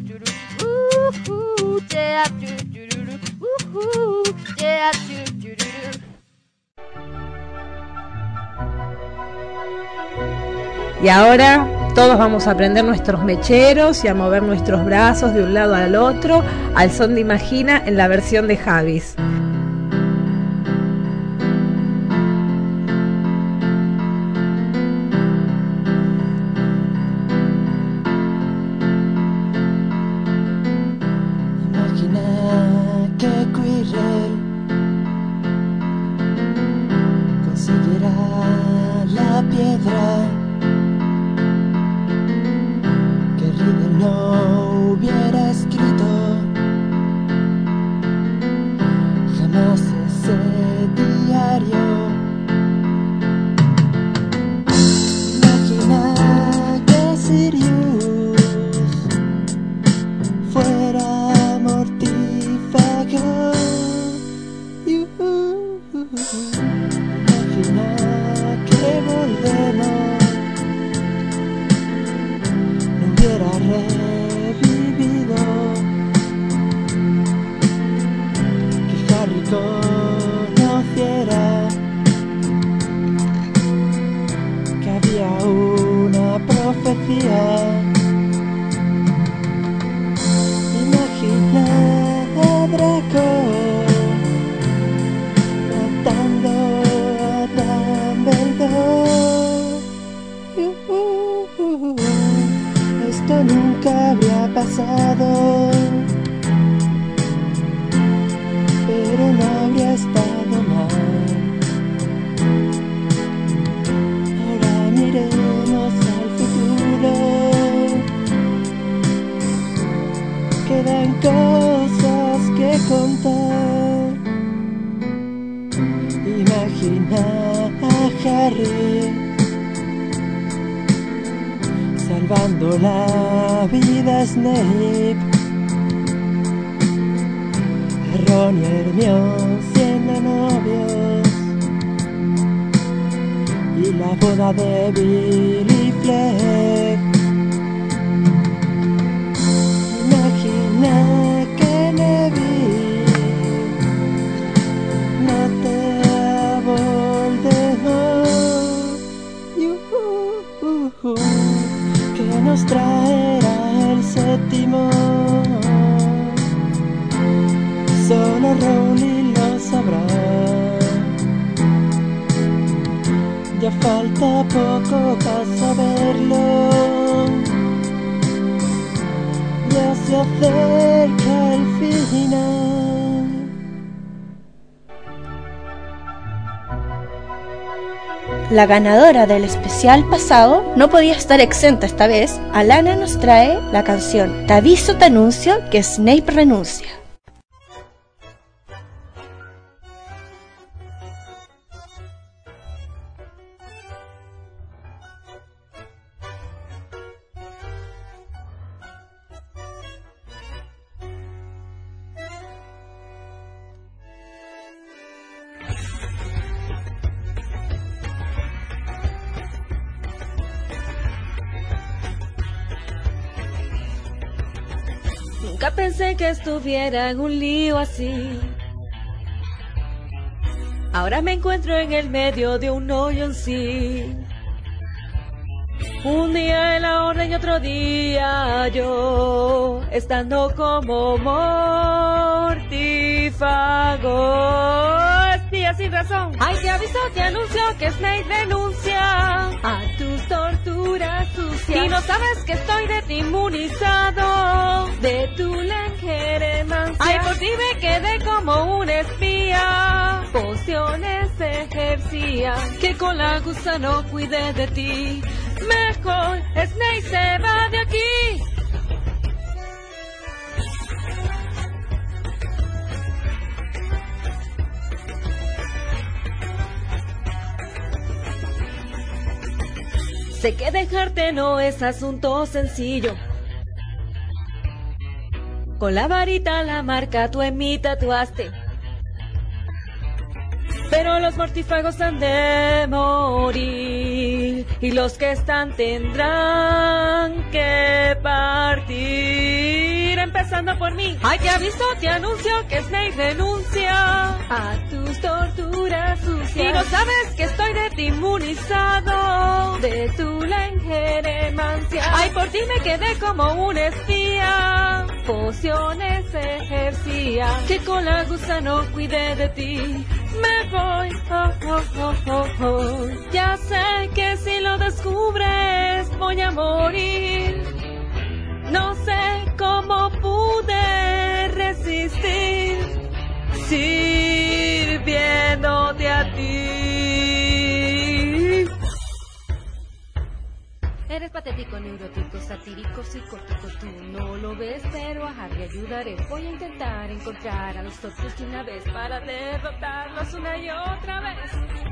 Speaker 7: yeah, yeah.
Speaker 1: Y ahora todos vamos a prender nuestros mecheros y a mover nuestros brazos de un lado al otro al son de Imagina en la versión de Javis.
Speaker 13: Imagina que Quirrell consiguiera la piedra, que Riddle no hubiera escrito jamás ese diario. Imagina que Sirius fuera mortífago. Imagina que Voldemort no hubiera revivido, que Harry conociera que había una profecía. Imagina a Draco matando a Dumbledore. Esto nunca habría pasado, pero no habría estado mal. Ahora miremos al futuro. Quedan cosas que contar. Imagina a Harry salvando la vida a Snape, a Ron y Hermione siendo novios, y la boda de Billy Fleck. Imagina que Neville mate a Voldemort. Que nos traerá el séptimo. Solo Rowling lo sabrá. Ya falta poco para saberlo. Ya se acerca el final.
Speaker 3: La ganadora del especial pasado no podía estar exenta esta vez. Alana nos trae la canción Te aviso, te anuncio que Snape renuncia.
Speaker 8: Nunca pensé que estuviera en un lío así. Ahora me encuentro en el medio de un hoyo en sí. Un día en la orden y otro día yo, estando como mortífago. Espía sin razón. Ay, te aviso, te anuncio que Snake denuncia a tus torturas sucias. Y no sabes que estoy de ti inmunizado de tu lenjeremancia. Ay, por ti me quedé como un espía. Pociones ejercía, que con la gusano cuidé de ti. Mejor Snake se va de aquí. Sé que dejarte no es asunto sencillo. Con la varita la marca tú en mí tatuaste. Pero los mortífagos han de morir y los que están tendrán que partir, empezando por mí. Ay, te aviso, te anuncio que Snake denuncia a tus torturas sucias. Y no sabes que estoy de ti inmunizado de tu lenjeremancia. Ay, por ti me quedé como un espía. Pociones ejercía, que con la gusano cuidé de ti. Me voy, ya sé que si lo descubres voy a morir. No sé cómo pude resistir sirviéndote a ti. Eres patético, neurótico, satírico, psicótico. Tú no lo ves, pero a Harry ayudaré. Voy a intentar encontrar a los otros de una vez para derrotarlos una y otra vez.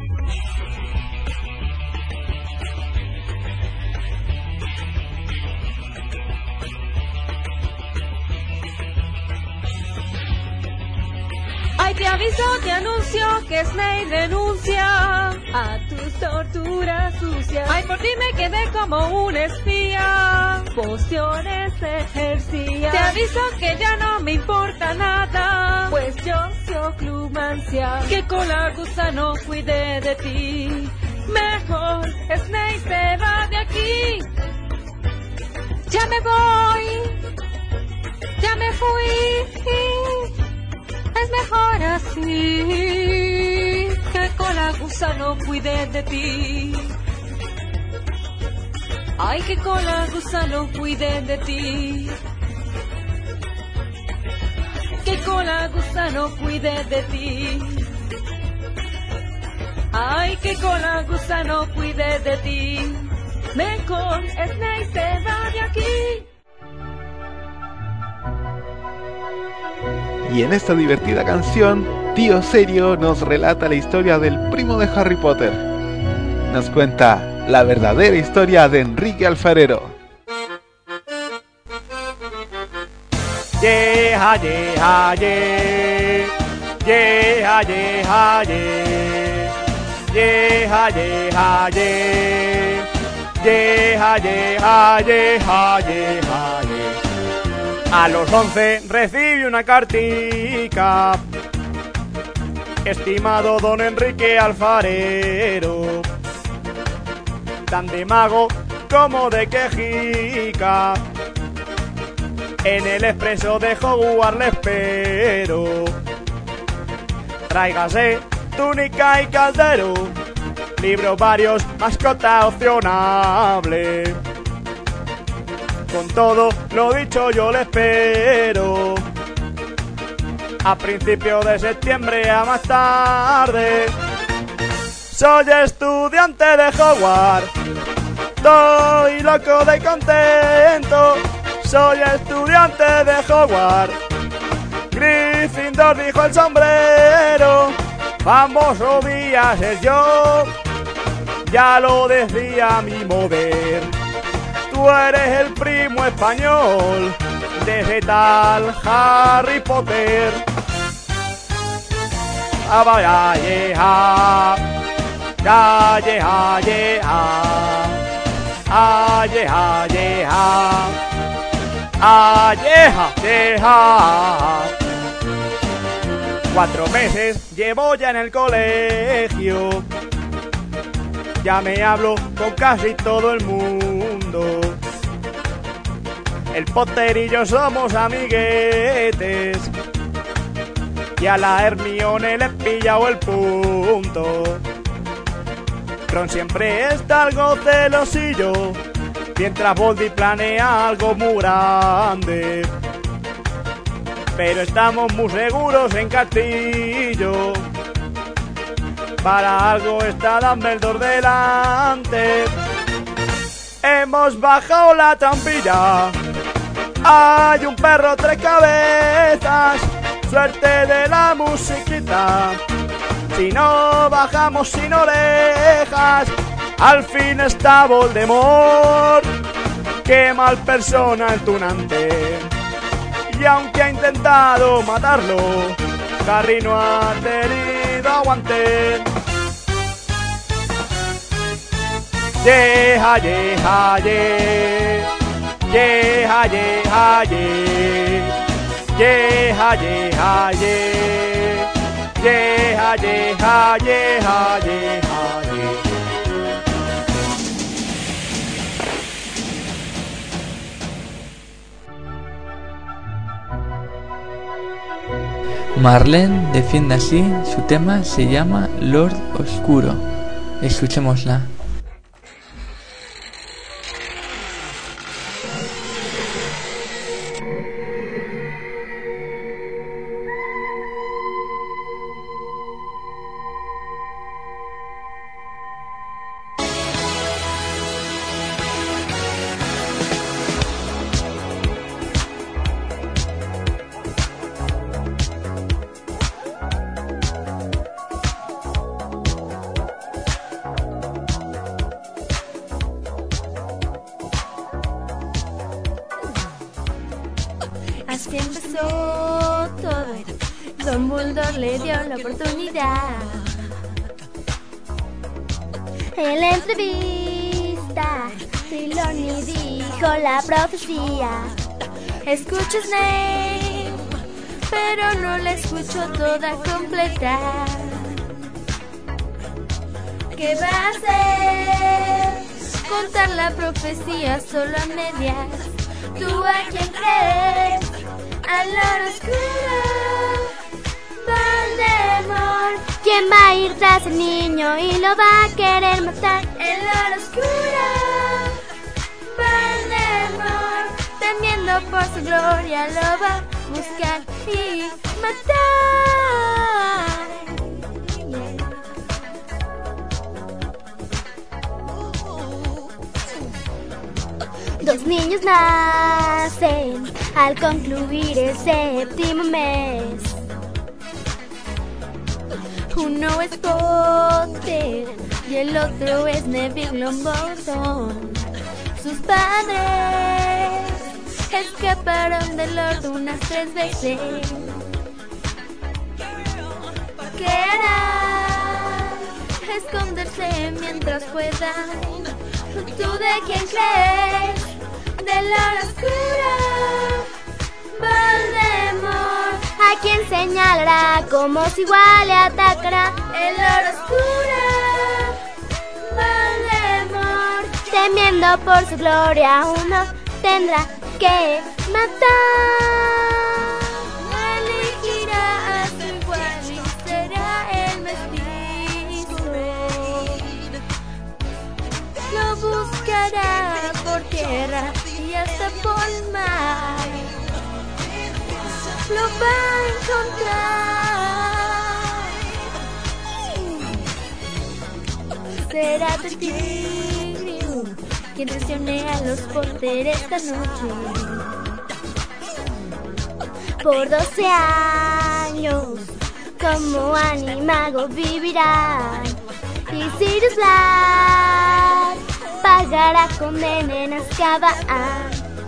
Speaker 8: Ay, te aviso, te anuncio que Snake denuncia a tus torturas sucias. Ay, por ti me quedé como un espía. Pociones ejercía. Te aviso que ya no me importa nada, pues yo soy Oclumancia, que con la gusano cuidé de ti. Mejor Snake se va de aquí. Ya me voy, ya me fui. Es mejor así, que con la gusano cuide de ti. Ay, que con la gusano cuide de ti. Que con la gusano cuide de ti. Ay, que con la gusano cuide de ti. Mejor Snake se va de aquí.
Speaker 6: Y en esta divertida canción, Tío Serio nos relata la historia del primo de Harry Potter. Nos cuenta la verdadera historia de Enrique Alfarero.
Speaker 10: Yeah, yeah, yeah. Yeah, yeah, yeah. Yeah, yeah, yeah. Yeah, yeah, yeah, yeah. A los 11 recibí una cartica. Estimado don Enrique Alfarero, tan de mago como de quejica, en el expreso de Hogwarts le espero. Tráigase túnica y caldero, libros varios, mascota opcionable. Con todo lo dicho yo le espero, a principios de septiembre a más tarde. Soy estudiante de Hogwarts, estoy loco de contento. Soy estudiante de Hogwarts, Gryffindor dijo el sombrero. Famoso día es yo, ya lo decía mi moder. Tú eres el primo español de ese tal Harry Potter. Ah, vaya, yeah, ya, yeah, yeah, ah, yeah, yeah, Alleja, deja. 4 meses llevo ya en el colegio. Ya me hablo con casi todo el mundo. El Potter y yo somos amiguetes. Y a la Hermione le he pillado el punto. Ron siempre está algo celosillo, mientras Voldy planea algo muy grande. Pero estamos muy seguros en Castillo. Para algo está Dumbledore delante. Hemos bajado la trampilla. Hay un perro 3 cabezas. Suerte de la musiquita. Si no bajamos sin orejas, al fin está Voldemort. Qué mal persona el tunante. Y aunque ha intentado matarlo, Harry no ha tenido aguante. Yeja, yeja, ye. Yeja, yeja, ye. Yeja, yeja, ye. Yeja, yeja, yeja, yeja, ye.
Speaker 2: Marlene defiende así, su tema se llama Lord Oscuro. Escuchémosla.
Speaker 14: Así empezó todo. Dumbledore le dio la oportunidad. En la entrevista, Filoni dijo la profecía. Escucho Snape, pero no la escucho toda completa. ¿Qué va a hacer? Contar la profecía solo a medias. ¿Tú a quién crees? Al Lord Oscuro, Voldemort. ¿Quién va a ir tras el niño y lo va a querer matar? El Lord Oscuro, Voldemort. Temiendo por su gloria lo va a buscar y matar. Dos niños nacen al concluir el 7º mes. Uno es Potter y el otro es Neville Longbottom. Sus padres escaparon del Lord unas 3 veces. ¿Qué harán? Esconderse mientras puedan. ¿Tú de quién crees? Del Lord Oscuro, Voldemort. ¿A quién señalará como si igual le atacará? El Lord Oscuro, Voldemort. Temiendo por su gloria uno tendrá que matar. Elegirá a su igual y será el mestizo. Lo buscará por tierra y hasta por mar. Lo va a encontrar. Será Pettigrew quien traicione a los Potter esta noche. Por 12 años como animago vivirá. Y Sirius Black pagará condena en Azkaban.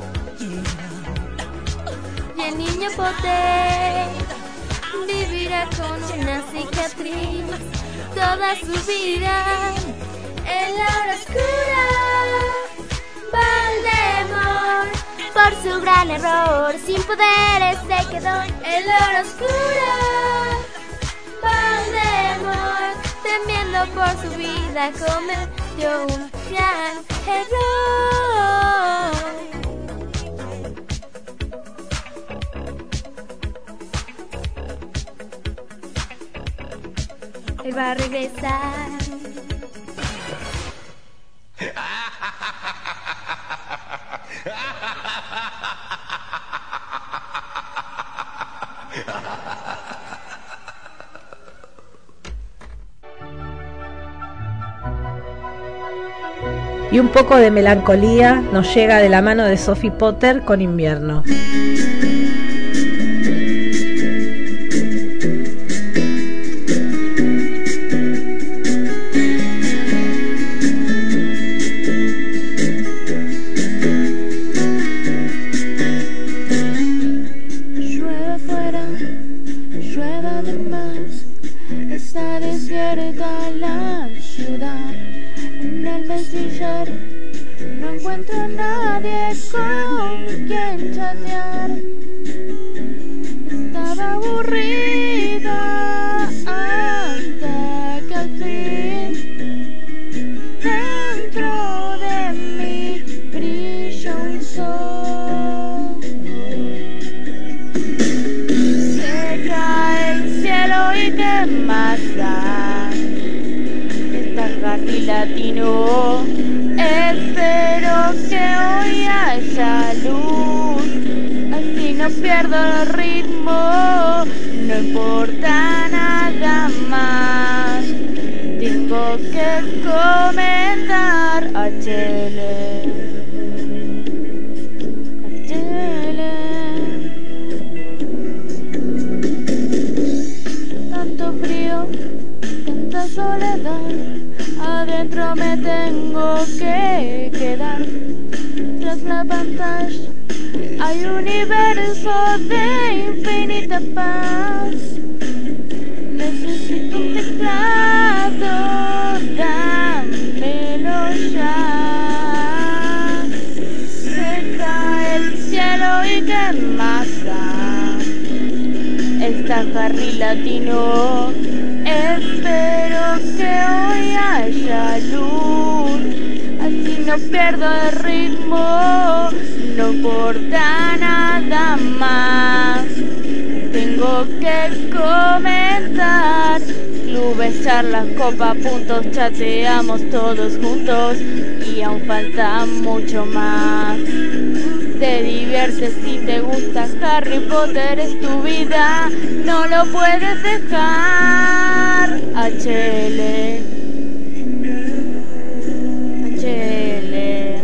Speaker 14: Y el niño Potter vivirá con una cicatriz toda su vida. El Lord Oscuro, Voldemort, por su gran gran error. Sin poderes se quedó en lo oscuro. Voldemort, temiendo por su vida, cometió un gran error. Él va a regresar.
Speaker 1: Y un poco de melancolía nos llega de la mano de Sophie Potter con Invierno.
Speaker 12: Llueve afuera, llueve además, está desierta la ciudad. En el messenger no encuentro a nadie con quien chatear. Estaba aburrida hasta que al fin dentro de mí brilla un sol. Se cae el cielo y qué más da. Harry Latino, espero que hoy haya luz, así no pierdo el ritmo, no importa nada más. Tengo que comentar a Chele. Tanto frío, tanta soledad, adentro me tengo que quedar. Tras la pantalla hay un universo de infinita paz. Necesito un teclado, dámelo ya. Se cae el cielo y qué más da. Está Harry Latino, espero que hoy haya luz, así no pierdo el ritmo, no importa nada más. Tengo que comentar, clubes, charlas, copa, puntos, chateamos todos juntos y aún falta mucho más. Te diviertes si te gusta Harry Potter, es tu vida, no lo puedes dejar. HL, HL.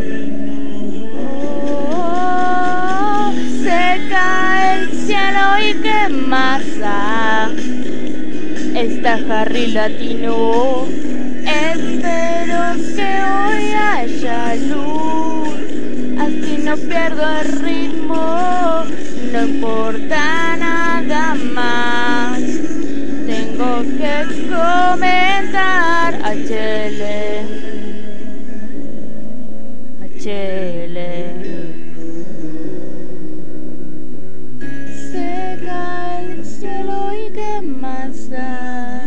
Speaker 12: Oh, se cae el cielo y qué más da. Está Harry Latino, espero que hoy haya luz, así no pierdo el ritmo, no importa nada más. Tengo que comentar a Chele, a Chele. Se cae el cielo y qué más da.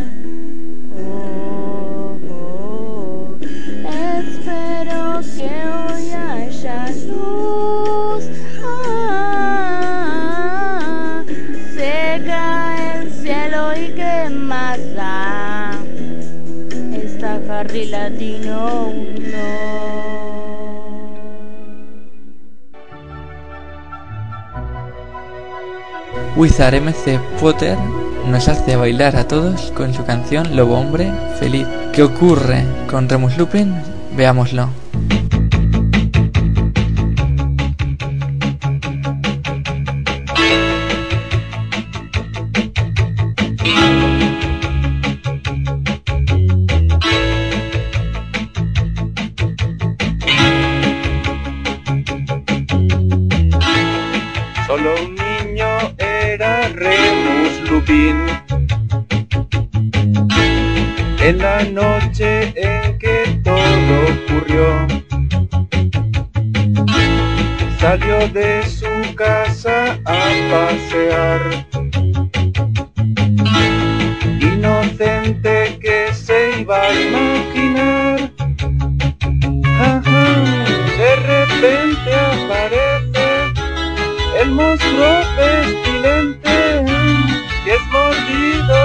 Speaker 12: Oh, oh, espero que hoy haya luz. Se cae el cielo y qué más da. Está Harry Latino 1.
Speaker 2: Wizard MC Potter nos hace bailar a todos con su canción Lobo Hombre Feliz. ¿Qué ocurre con Remus Lupin? Veámoslo.
Speaker 9: Solo un niño era Remus Lupin. En la noche en que todo ocurrió, salió de su casa a pasear. Inocente que se iba a imaginar. Ajá, de repente aparece el monstruo pestilente que es mordido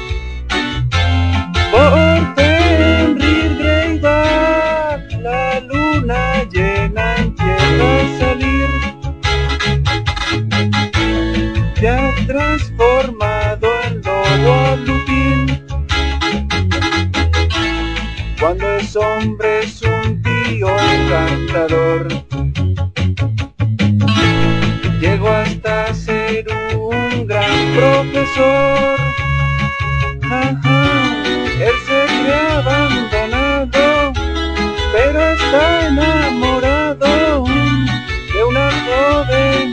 Speaker 9: por Fenrir Greyback. La luna llena empieza a salir, ya transformado en lobo lupín. Cuando es hombre es un tío encantador, llegó hasta ser un gran profesor. Ajá, él se cree abandonado, pero está enamorado de una joven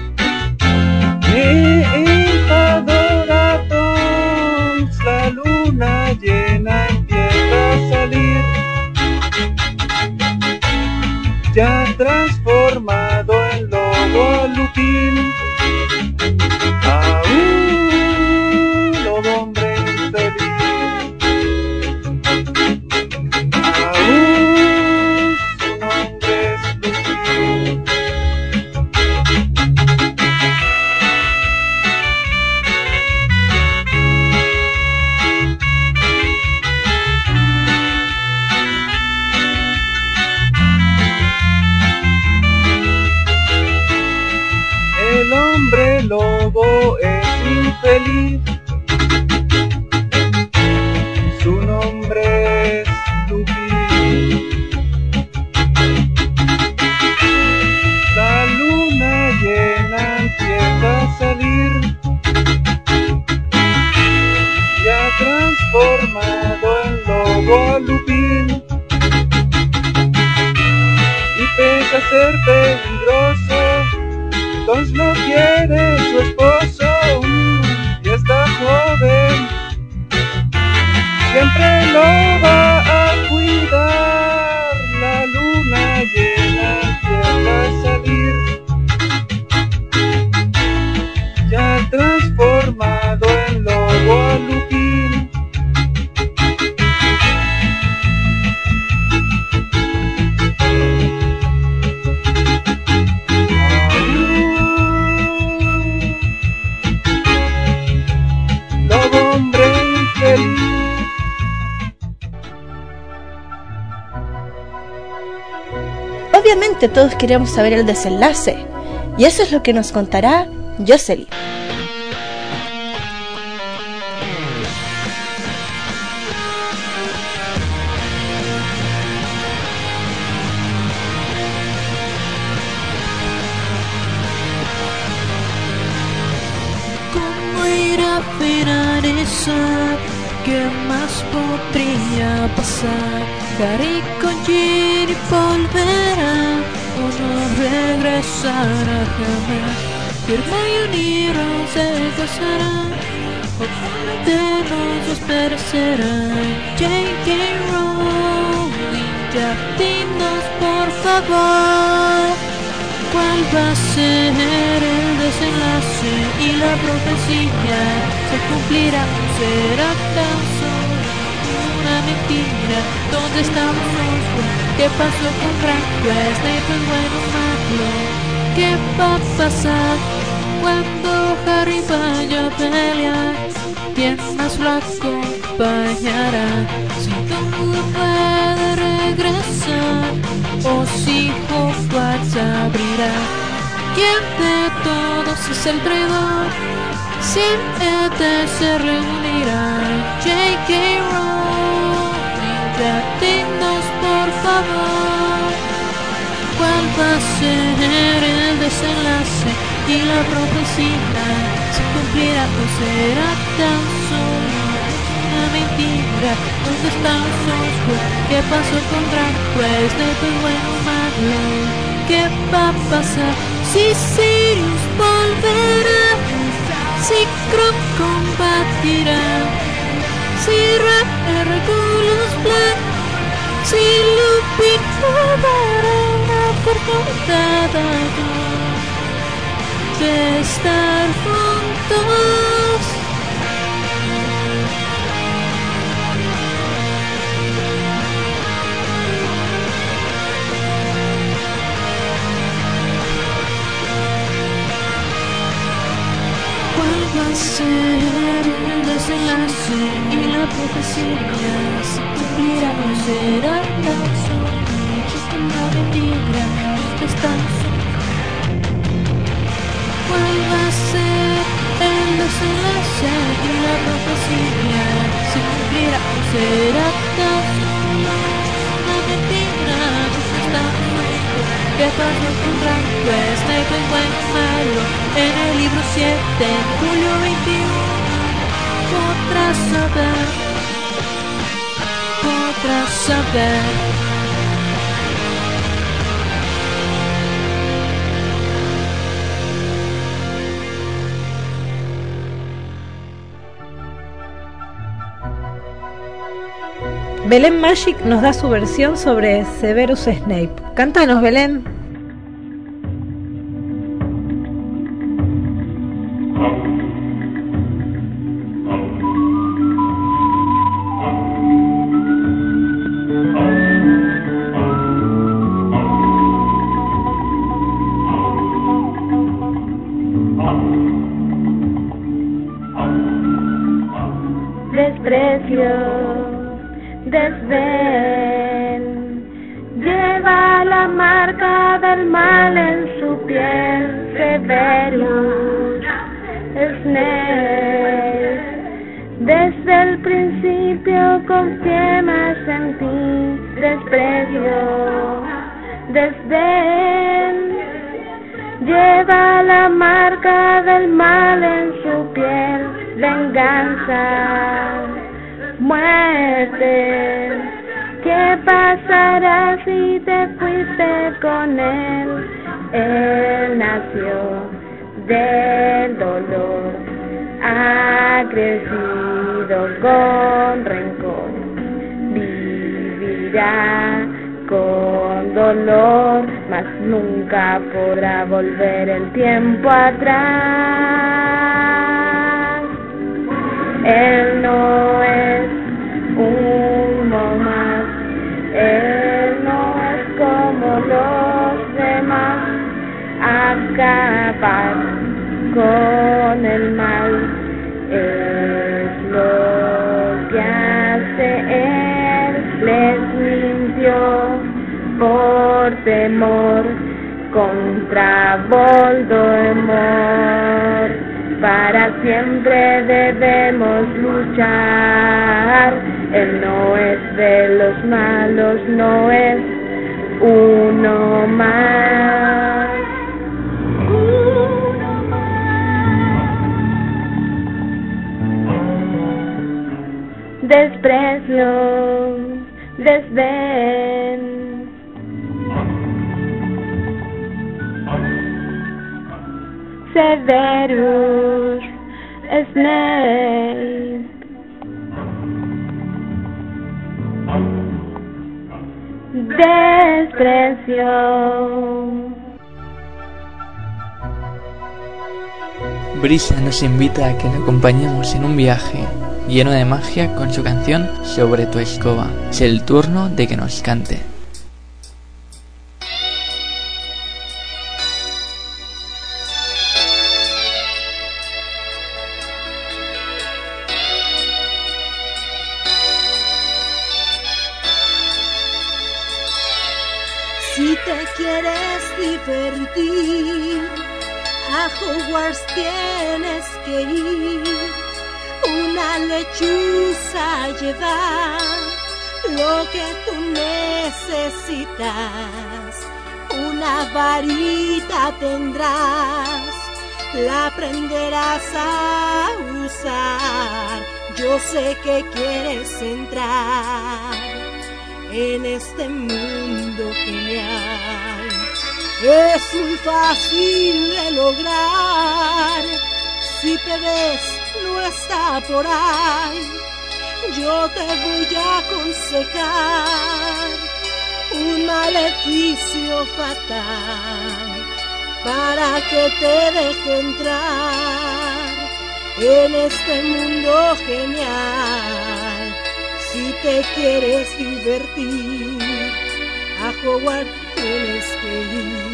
Speaker 9: hija Doratos. La luna llena empieza a salir, ya transformado en lobo lupín. Aún lobo hombre infeliz, aún su nombre es Lupín. El hombre lobo es infeliz, su nombre es Lupín. La luna llena empieza a salir, ya transformado en lobo Lupín. Y pese a ser peligroso, entonces no quiere su esposo, y esta joven siempre lo va a cuidar. La luna llena empieza a salir, ya transformado en lobo lupín.
Speaker 3: Obviamente todos queremos saber el desenlace, y eso es lo que nos contará Jocelyn.
Speaker 11: ¿Cómo irá a finalizar? ¿Qué más podría pasar? Harry con Ginny volverá o no regresará jamás. Hermione y Ron se casarán o uno de los dos perecerá. J.K. Rowling, ya dinos por favor cuál va a ser el desenlace y la profecía se cumplirá o será tan solo una mentira. ¿Dónde estamos nosotros? ¿Qué pasó con Draco? Snape es bueno o malo. ¿Qué va a pasar cuando Harry vaya a pelear? ¿Quién más lo acompañará? Si Dumbledore puede regresar o si Hogwarts abrirá. ¿Quién de todos es el traidor? Siempre se reunirá. J.K. Rowling, ya dinos por favor cuál va a ser el desenlace y la profecía se cumplirá o será tan solo una mentira. ¿Dónde están los ojos? ¿Qué pasó con Draco? Snape es bueno o malo. ¿Qué va a pasar si Sirius volverá? Si Krum combatirá, si Regulus Black, si Lupin robará una cortada. de estar juntos. ¿Cuál va a ser el desenlace y la profecía? Se cumplirá o será tan solo una mentira que están. ¿Cuál va a ser el desenlace y la profecía? Se cumplirá o será tan solo una mentira que están. ¿Qué pasó con Rango, Snape, el bueno malo? En el libro 7, julio 21, podrás saber.
Speaker 1: Belén Magic nos da su versión sobre Severus Snape. Cántanos, Belén.
Speaker 21: Desprecio, desdén, lleva la marca del mal en su piel. Severus Snape, desde el principio confié más en ti. Desprecio, desdén, lleva la marca del mal en su piel. Venganza, muerte, ¿qué pasará si te fuiste con él? Él nació del dolor, ha crecido con rencor, vivirá con dolor, mas nunca podrá volver el tiempo atrás. Él no es uno más, él no es como los demás. Acabar con el mal es lo que hace él. Les mintió por temor contra Voldemort. Para siempre debemos luchar. Él no es de los malos, no es uno más. Uno más. Desprecio, desdén, Severus Snape, desprecio.
Speaker 2: Brisa nos invita a que le acompañemos en un viaje lleno de magia con su canción Sobre tu escoba. Es el turno de que nos cante.
Speaker 15: Si te quieres divertir, a Hogwarts tienes que ir. Una lechuza lleva lo que tú necesitas. Una varita tendrás, la aprenderás a usar. Yo sé que quieres entrar en este mundo genial. Es muy fácil de lograr. Si te ves, no está por ahí. Yo te voy a aconsejar un maleficio fatal para que te deje entrar en este mundo genial. Si te quieres divertir, a Hogwarts tienes que ir.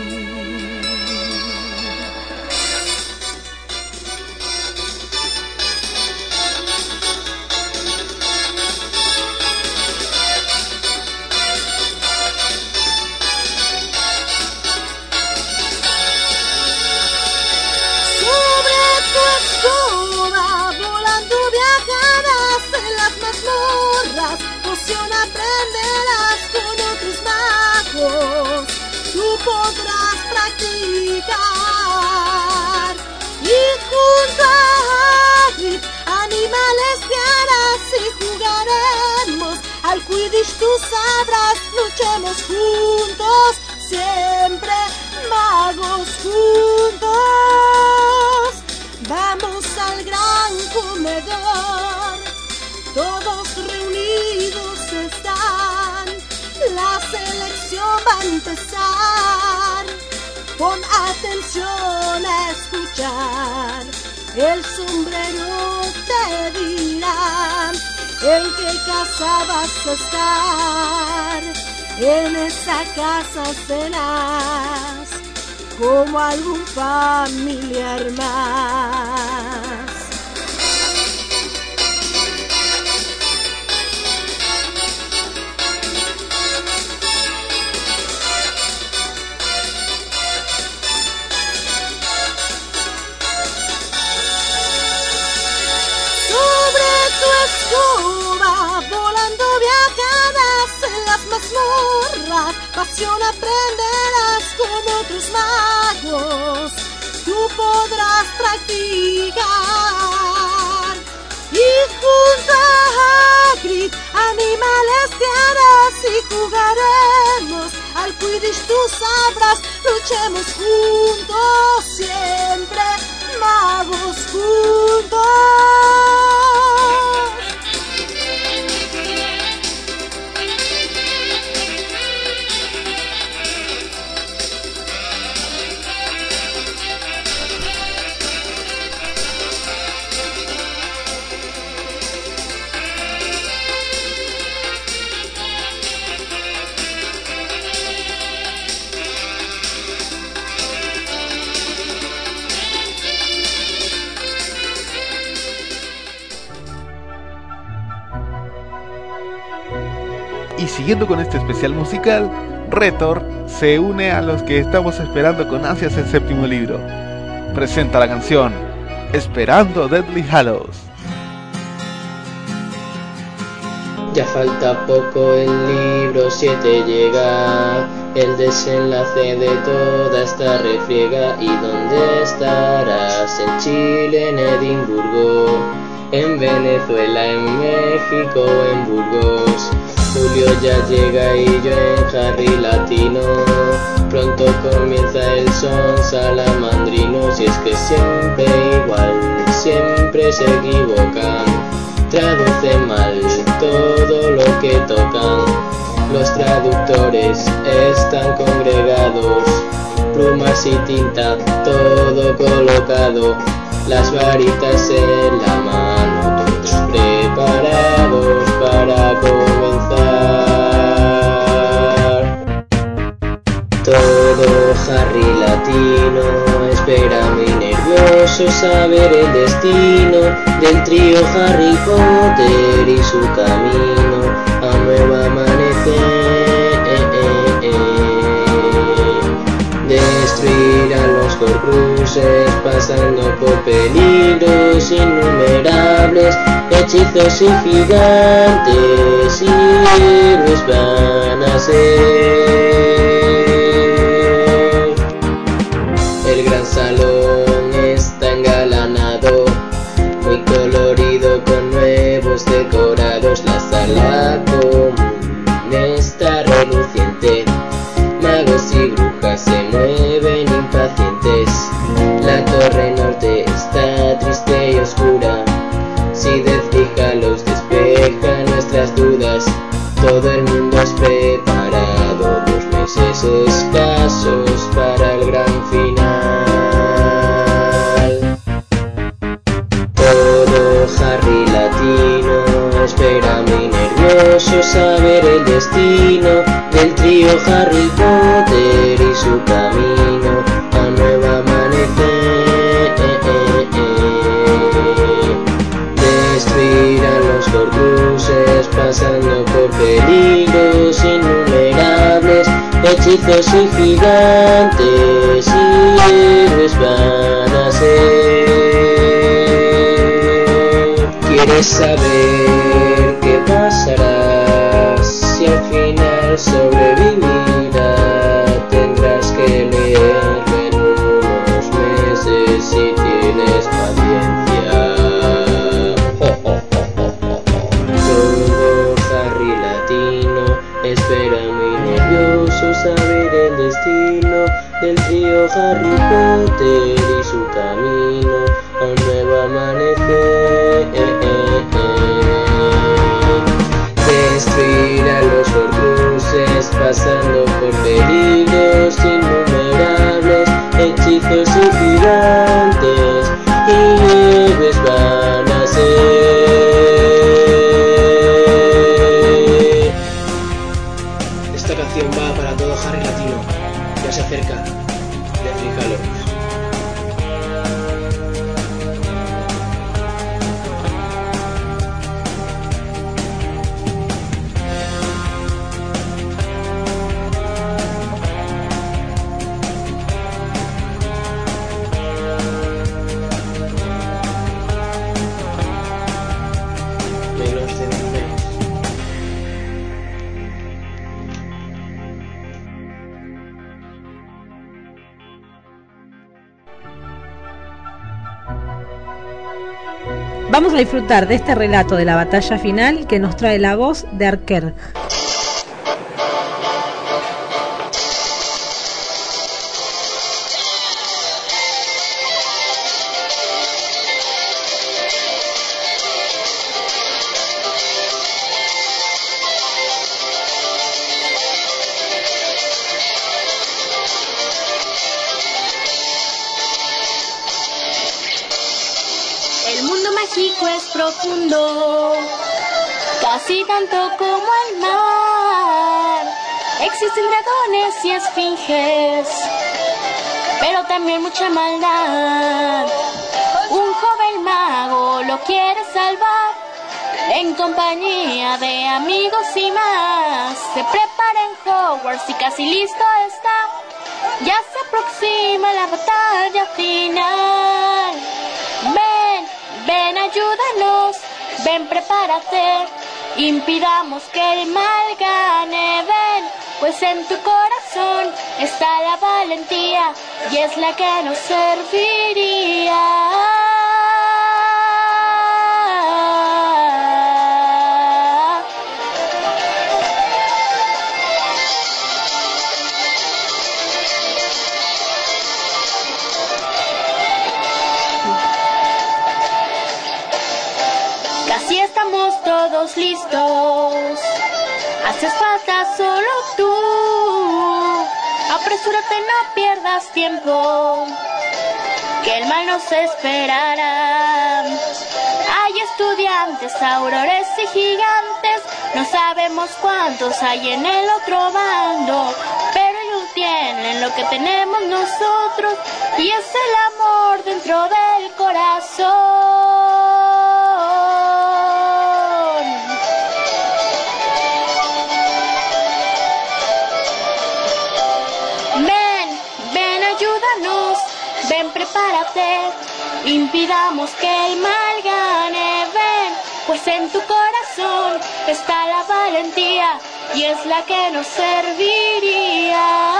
Speaker 12: Poción aprenderás con otros magos, tú podrás practicar y junto a Hagrid animales guiarás y jugaremos al Quidditch, tú sabrás, luchemos juntos, siempre magos juntos. Vamos al gran comedor, todos reunidos están, la selección va a empezar. Pon atención a escuchar, el sombrero te dirá en qué casa vas a estar. En esa casa serás como algún familiar más. Escoba, volando viajarás en las mazmorras, pasión aprenderás con otros magos, tú podrás practicar y junto a Hagrid animales guiarás y jugaremos al Quidditch, tú sabrás, luchemos juntos, siempre magos juntos.
Speaker 6: Y siguiendo con este especial musical, Retor se une a los que estamos esperando con ansias el séptimo libro. Presenta la canción Esperando Deathly Hallows.
Speaker 16: Ya falta poco, el libro 7 llega, el desenlace de toda esta refriega. ¿Y dónde estarás? En Chile, en Edimburgo, en Venezuela, en México, en Burgos. Julio ya llega y yo en Harry Latino, pronto comienza el son salamandrino. Si es que siempre igual, siempre se equivocan, traducen mal todo lo que tocan. Los traductores están congregados, plumas y tinta, todo colocado, las varitas en la mano, todos preparados para comenzar. Todo Harry Latino espera muy nervioso saber el destino del trío Harry Potter y su camino a nuevo amanecer. Destruirán los Horcruxes pasando por peligros innumerables, hechizos y gigantes y héroes van a ser. El gran salón está engalanado, muy colorido con nuevos decorados. La sala común está reluciente, magos y brujas se mueven impacientes. La torre norte está triste y oscura, si Deathly Hallows despeja nuestras dudas. Todo el mundo es preparado, 2 meses escasos para el gran final. destino del trío Harry Potter y su camino a nuevo amanecer. Destruirán los Horcruxes pasando por peligros innumerables, hechizos y gigantes y héroes van a ser. ¿Quieres saber qué pasará si al final sobrevivirá? Tendrás que leerlo en unos meses si tienes paciencia. Todo Harry latino espera muy nervioso saber el destino del trío Harry Potter y su camino a un nuevo amanecer. Destruir a los Horcruxes pasando por peligros innumerables, hechizos y gigantes y héroes van a ser. Esta canción va para todo Harry latino. Ya se acerca Deathly Hallows.
Speaker 1: Vamos a disfrutar de este relato de la batalla final que nos trae la voz de Arker.
Speaker 8: Es profundo, casi tanto como el mar. Existen dragones y esfinges, pero también mucha maldad. Un joven mago lo quiere salvar, en compañía de amigos y más. Se prepara en Hogwarts y casi listo está. Ya se aproxima la batalla final. Ven, ayúdanos, ven, prepárate, impidamos que el mal gane, ven, pues en tu corazón está la valentía y es la que nos serviría. Casi estamos todos listos, haces falta solo tú. Apresúrate, no pierdas tiempo, que el mal nos esperará. Hay estudiantes, aurores y gigantes, no sabemos cuántos hay en el otro bando, pero ellos tienen lo que tenemos nosotros y es el amor dentro del corazón. Ven, prepárate, impidamos que el mal gane, ven, pues en tu corazón está la valentía y es la que nos serviría.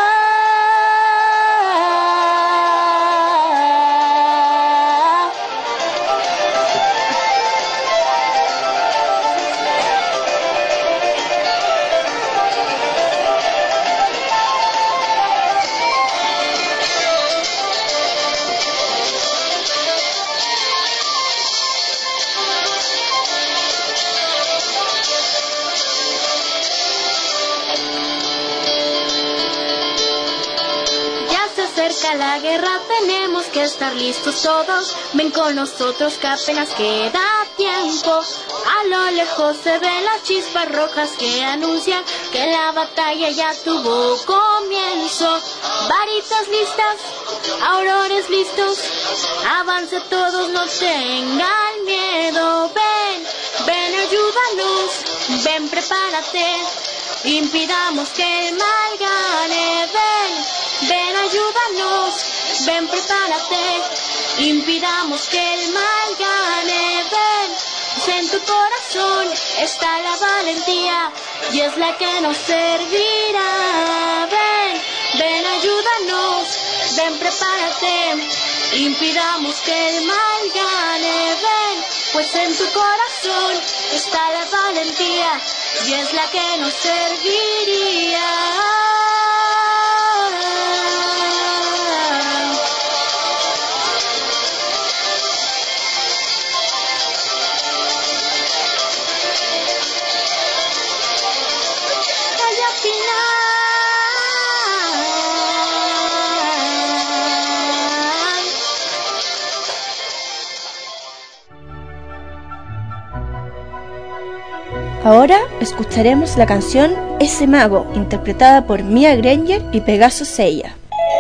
Speaker 8: La guerra tenemos que estar listos todos. Ven con nosotros que apenas queda tiempo.
Speaker 12: A lo lejos se ven las chispas rojas que anuncian que la batalla ya tuvo comienzo. Varitas listas, aurores listos, avance todos, no tengan miedo. Ven, ven, ayúdanos, ven, prepárate, impidamos que el mal gane. Ven, ven, ayúdanos, ven, prepárate, impidamos que el mal gane. Ven, en tu corazón está la valentía y es la que nos servirá. Ven, ven, ayúdanos, ven, prepárate, impidamos que el mal gane. Ven, pues en tu corazón está la valentía y es la que nos serviría.
Speaker 3: Ahora escucharemos la canción Ese Mago, interpretada por Mia Granger y Pegaso Seiya.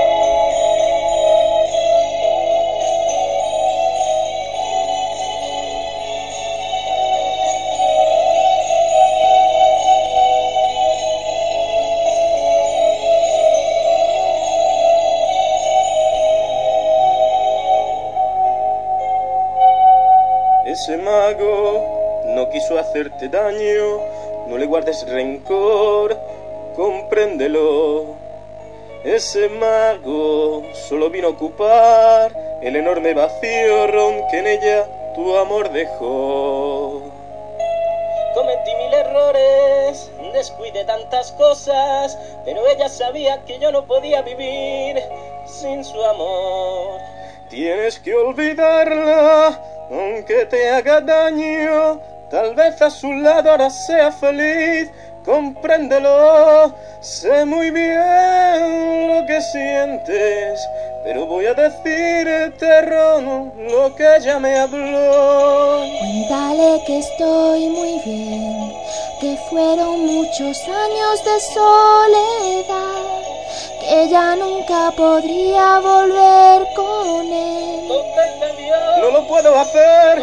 Speaker 17: Ese mago no quiso hacerte daño, no le guardes rencor, compréndelo. Ese mago solo vino a ocupar el enorme vacío ron que en ella tu amor dejó.
Speaker 16: Cometí 1000 errores, descuidé tantas cosas, pero ella sabía que yo no podía vivir sin su amor.
Speaker 17: Tienes que olvidarla, aunque te haga daño. Tal vez a su lado ahora sea feliz, compréndelo. Sé muy bien lo que sientes, pero voy a decirte, Ron, lo que ella me habló.
Speaker 14: Cuéntale que estoy muy bien, que fueron muchos años de soledad, que ella nunca podría volver con él.
Speaker 17: No lo puedo hacer.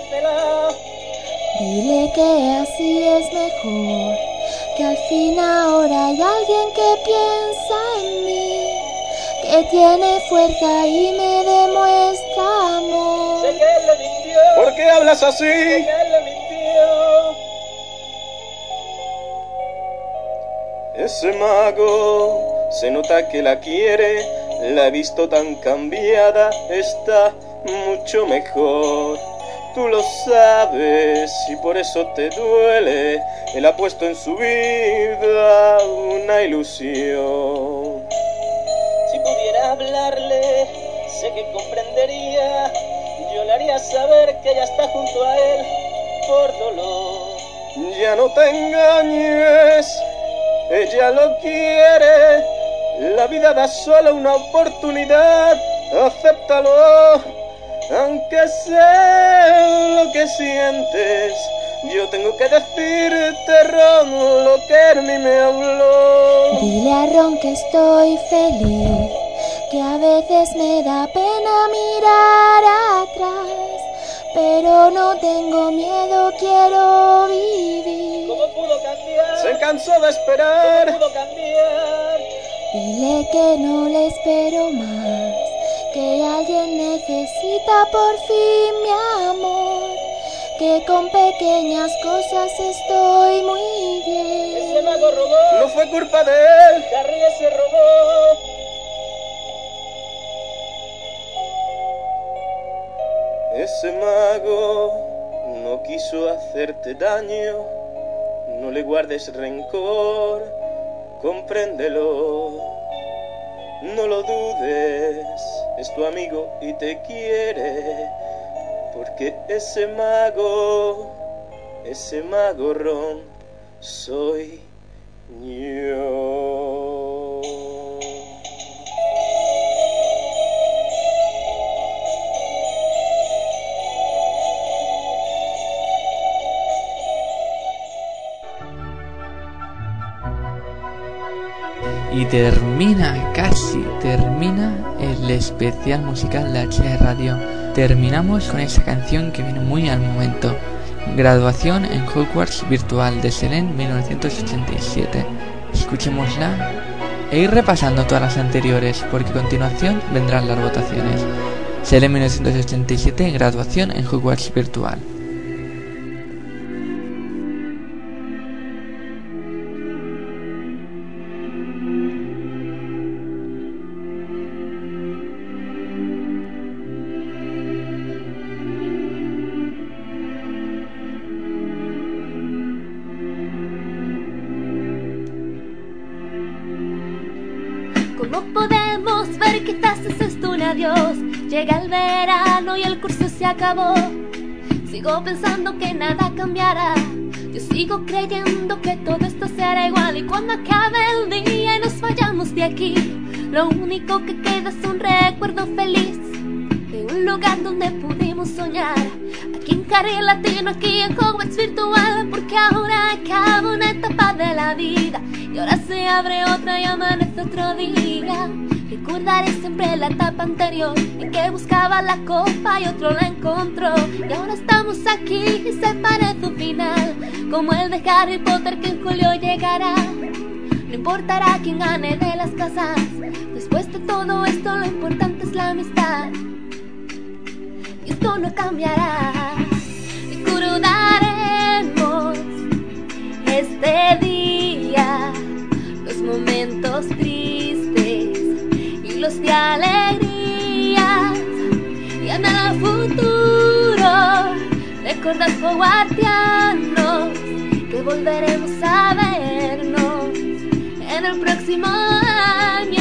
Speaker 14: Dile que así es mejor, que al fin ahora hay alguien que piensa en mí, que tiene fuerza y me demuestra amor.
Speaker 17: Sé que él le mintió. ¿Por qué hablas así? Sé que él le mintió. Ese mago se nota que la quiere, la he visto tan cambiada, está mucho mejor. Tú lo sabes y por eso te duele. Él ha puesto en su vida una ilusión.
Speaker 16: Si pudiera hablarle, sé que comprendería. Yo le haría saber que ella está junto a él por dolor.
Speaker 17: Ya no te engañes, ella lo quiere. La vida da solo una oportunidad, acéptalo. Aunque sé lo que sientes, yo tengo que decirte, Ron, lo que Hermi me habló.
Speaker 14: Dile a Ron que estoy feliz, que a veces me da pena mirar atrás, pero no tengo miedo, quiero vivir.
Speaker 17: ¿Cómo pudo cambiar? Se cansó de esperar. ¿Cómo pudo cambiar?
Speaker 14: Dile que no le espero más, que alguien necesita por fin mi amor, que con pequeñas cosas estoy muy bien.
Speaker 17: Ese mago robó. No fue culpa de él. Carrie se robó. Ese mago no quiso hacerte daño, no le guardes rencor, compréndelo. No lo dudes, es tu amigo y te quiere, porque ese mago Ron, soy yo.
Speaker 2: Y casi termina el especial musical de HL Radio. Terminamos con esa canción que viene muy al momento. Graduación en Hogwarts Virtual de Selene 1987. Escuchémosla e ir repasando todas las anteriores, porque a continuación vendrán las votaciones. Selene 1987, Graduación en Hogwarts Virtual.
Speaker 12: Como podemos ver, quizás es esto un adiós. Llega el verano y el curso se acabó. Sigo pensando que nada cambiará. Yo sigo creyendo que todo esto será igual. Y cuando acabe el día y nos vayamos de aquí, lo único que queda es un recuerdo feliz de un lugar donde pudimos soñar. Aquí en Carril Latino, aquí en Hogwarts Virtual. Porque ahora acaba una etapa de la vida y ahora se abre otra y amanece otro día. Recordaré siempre la etapa anterior en que buscaba la copa y otro la encontró. Y ahora estamos aquí y se parece un final, como el de Harry Potter que en julio llegará. No importará quién gane de las casas, después de todo esto lo importante es la amistad. Y esto no cambiará. Recordaremos este día, los momentos tristes y los de alegría. Y en el futuro recordar hogwartianos que volveremos a vernos en el próximo año.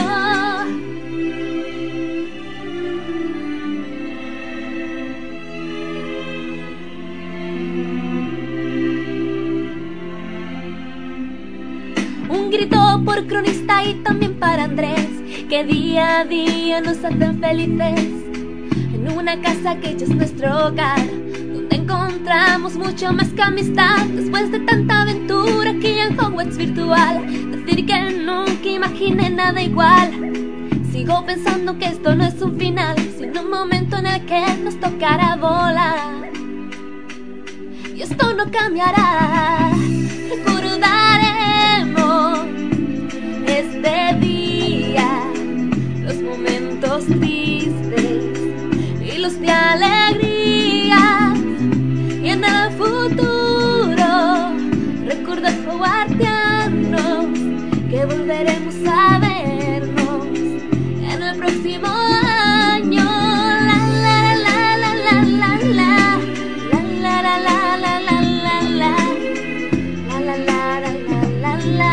Speaker 12: Un grito por cronista y también para Andrés, que día a día nos hacen felices. En una casa que ya es nuestro hogar, donde encontramos mucho más que amistad. Después de tanta aventura aquí en Hogwarts Virtual, decir que nunca imaginé nada igual. Sigo pensando que esto no es un final, sino un momento en el que nos tocará volar. Y esto no cambiará. Recordaremos este día, los momentos tristes y los de alegría. Y en el futuro recordar hogwartianos que volveremos a vernos en el próximo año. La la la la la la la la la la la la la la la la la la.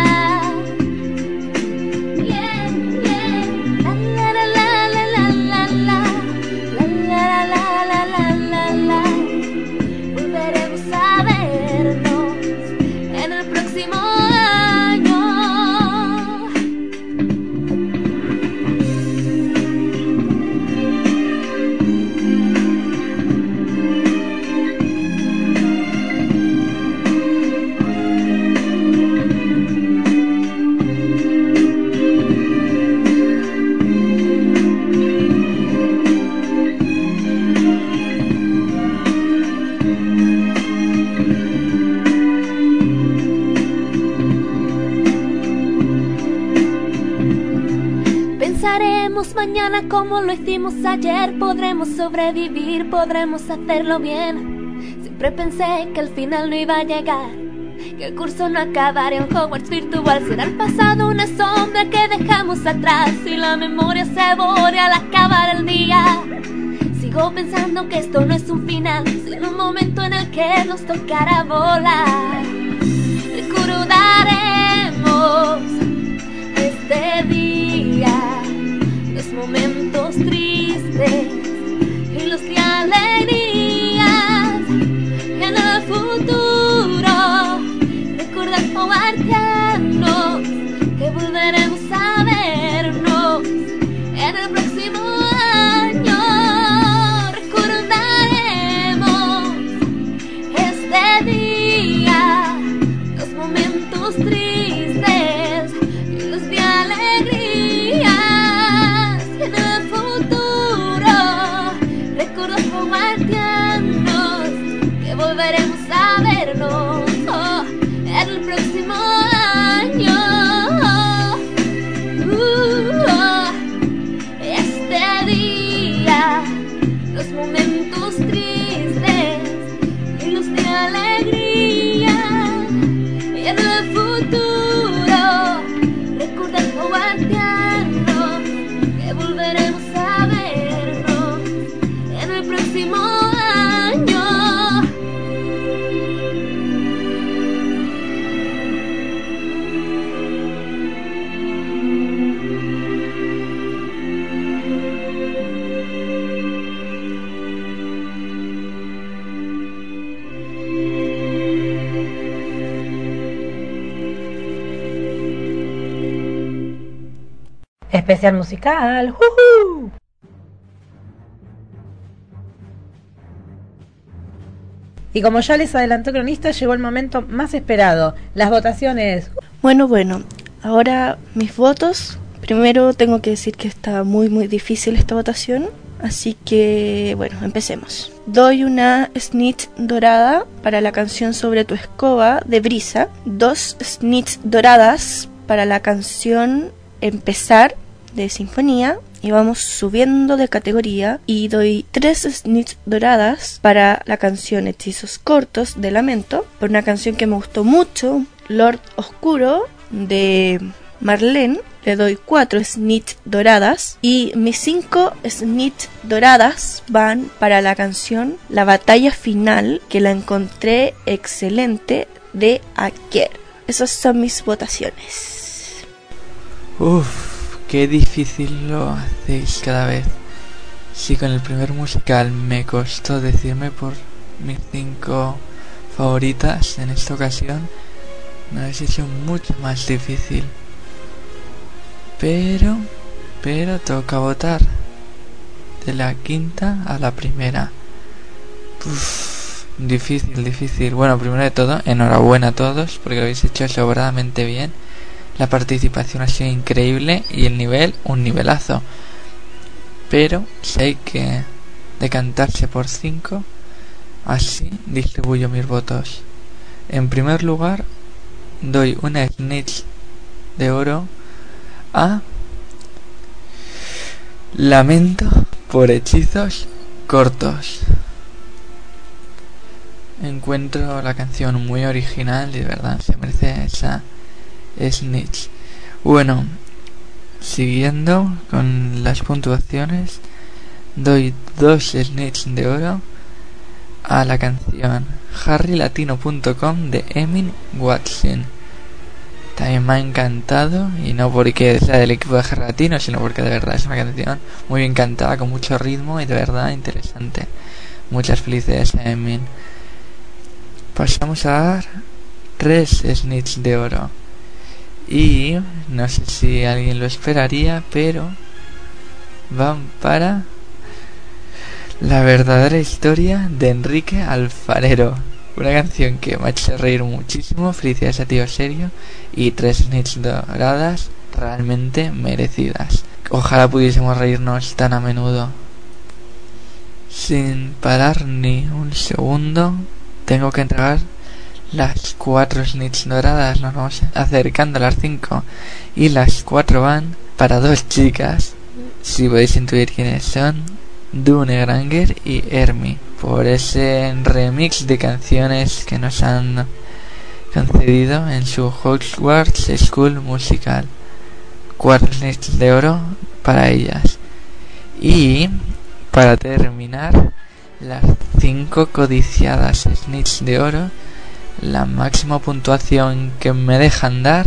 Speaker 12: Yeah, yeah. La la la la la la la la la la la la la. Volveremos a vernos en el próximo año. Pensaremos mañana como lo hicimos ayer. Podremos sobrevivir, podremos hacerlo bien. Siempre pensé que el final no iba a llegar, que el curso no acabaría en Hogwarts Virtual. Será el pasado una sombra que dejamos atrás y la memoria se borre al acabar el día. Sigo pensando que esto no es un final, sino un momento en el que nos tocará volar. Recordaremos este día, los momentos tristes y los de alegría. Y en el futuro recordar hogwartianos que volveremos a vernos en el próximo año. Recordaremos este día, los momentos tristes y los de alegría.
Speaker 1: Especial musical. ¡Jujú! Y como ya les adelantó Cronista, llegó el momento más esperado, las votaciones.
Speaker 3: Bueno, ahora mis votos. Primero tengo que decir que está muy difícil esta votación, así que bueno, empecemos. Doy una snitch dorada para la canción Sobre tu escoba de Brisa, 2 snitch doradas para la canción Empezar de Sinfonía, y vamos subiendo de categoría, y doy 3 snitch doradas para la canción Hechizos cortos de Lamento, por una canción que me gustó mucho, Lord Oscuro de Marlene. Le doy 4 snitch doradas, y mis 5 snitch doradas van para la canción La batalla final, que la encontré excelente, de Aker. Esas son mis votaciones.
Speaker 2: Qué difícil lo hacéis cada vez. Si con el primer musical me costó decirme por mis 5 favoritas, en esta ocasión me habéis hecho mucho más difícil. Pero toca votar de la quinta a la primera. Difícil. Bueno, primero de todo, enhorabuena a todos porque lo habéis hecho sobradamente bien. La participación ha sido increíble y el nivel, un nivelazo. Pero si hay que decantarse por 5, así distribuyo mis votos. En primer lugar, doy una snitch de oro a Lamento por Hechizos cortos. Encuentro la canción muy original y de verdad se merece esa snitch. Bueno, siguiendo con las puntuaciones, doy 2 snitch de oro a la canción harrylatino.com de Emin Watson. También me ha encantado, y no porque sea del equipo de Harry Latino, sino porque de verdad es una canción muy bien cantada, con mucho ritmo y de verdad interesante. Muchas felicidades a Emin. Pasamos a dar 3 snitch de oro. Y no sé si alguien lo esperaría, pero van para La verdadera historia de Enrique Alfarero. Una canción que me ha hecho reír muchísimo. Felicidades a Tío Serio. Y 3 snitch doradas realmente merecidas. Ojalá pudiésemos reírnos tan a menudo. Sin parar ni un segundo, tengo que entregar las 4 snitch doradas. Nos vamos acercando a las 5. Y las 4 van para 2 chicas. Si podéis intuir quiénes son: Dune Granger y Hermie, por ese remix de canciones que nos han concedido en su Hogwarts School Musical. 4 snitch de oro para ellas. Y para terminar, las 5 codiciadas snitch de oro, la máxima puntuación que me dejan dar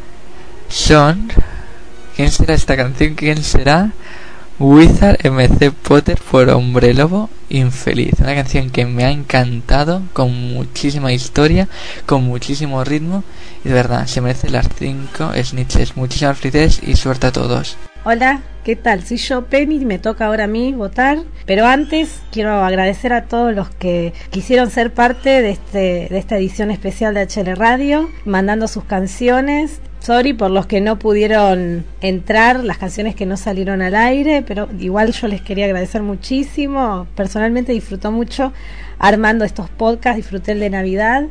Speaker 2: son... ¿Quién será esta canción? ¿Quién será? Wizard MC Potter por Hombre Lobo Infeliz. Una canción que me ha encantado, con muchísima historia, con muchísimo ritmo, y de verdad se merece las 5 snitches. Muchísimas felicidades y suerte a todos.
Speaker 1: Hola, ¿qué tal? Soy yo, Penny, me toca ahora a mí votar, pero antes quiero agradecer a todos los que quisieron ser parte de esta edición especial de HL Radio, mandando sus canciones. Sorry por los que no pudieron entrar, las canciones que no salieron al aire, pero igual yo les quería agradecer muchísimo. Personalmente disfruto mucho armando estos podcasts, disfruté el de Navidad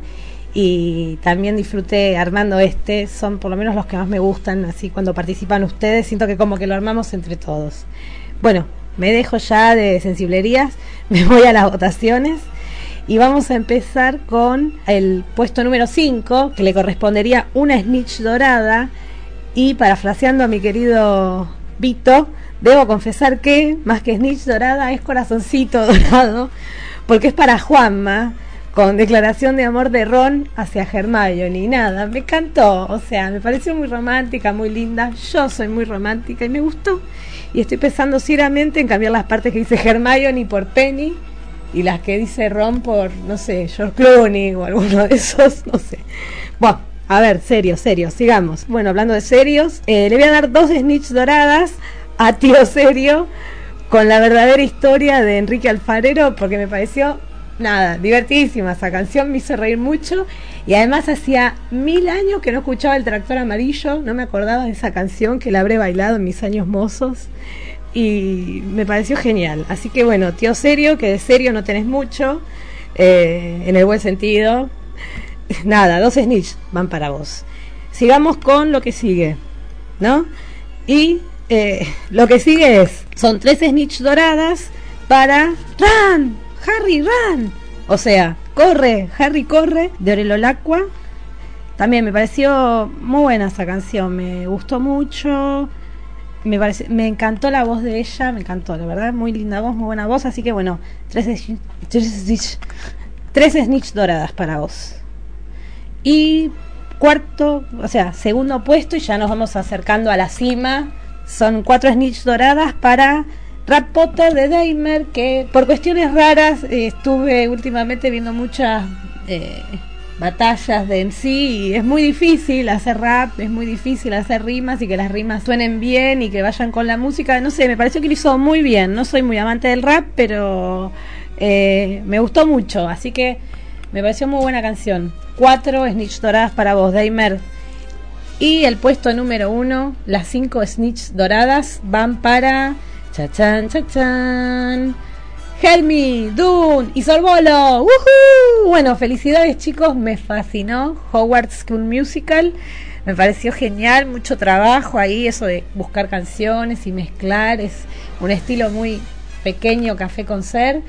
Speaker 1: y también disfruté armando son por lo menos los que más me gustan, así cuando participan ustedes siento que como que lo armamos entre todos. Bueno, me dejo ya de sensiblerías, me voy a las votaciones. Y vamos a empezar con el puesto número 5, que le correspondería una snitch dorada. Y parafraseando a mi querido Vito, debo confesar que más que snitch dorada es corazoncito dorado, porque es para Juanma, con declaración de amor de Ron hacia Hermione. Y nada, me encantó, o sea, me pareció muy romántica, muy linda. Yo soy muy romántica y me gustó. Y estoy pensando seriamente en cambiar las partes que dice Hermione por Penny, y las que dice Ron por, no sé, George Clooney o alguno de esos, no sé. Bueno, A ver, serio, sigamos. Bueno, hablando de serios, le voy a dar 2 snitch doradas a Tío Serio con la verdadera historia de Enrique Alfarero, porque me pareció, divertidísima esa canción, me hizo reír mucho, y además hacía 1000 años que no escuchaba El Tractor Amarillo, no me acordaba de esa canción, que la habré bailado en mis años mozos, y me pareció genial. Así que bueno, Tío Serio, que de serio no tenés mucho, en el buen sentido. 2 snitch van para vos. Sigamos con lo que sigue, ¿no? Y lo que sigue son 3 snitch doradas para Run, Harry, Run. O sea, corre, Harry, corre, de Orelolacqua. También me pareció muy buena esa canción, me gustó mucho. Me encantó la voz de ella, me encantó, la verdad, muy linda voz, muy buena voz. Así que bueno, 3 snitch doradas para vos. Y segundo puesto, y ya nos vamos acercando a la cima, son 4 snitch doradas para Rap Potter de Daimer, que por cuestiones raras estuve últimamente viendo muchas batallas de MC, y es muy difícil hacer rap, es muy difícil hacer rimas y que las rimas suenen bien y que vayan con la música. No sé, me pareció que lo hizo muy bien. No soy muy amante del rap, pero me gustó mucho, así que me pareció muy buena canción. 4 snitch doradas para vos, Daimer. Y el puesto número 1, las 5 snitch doradas van para chachan, chachan, Helmi, Dune y Sorbolo. ¡Woohoo! Bueno, felicidades, chicos, me fascinó Hogwarts School Musical, me pareció genial, mucho trabajo ahí, eso de buscar canciones y mezclar, es un estilo muy pequeño, café con ser.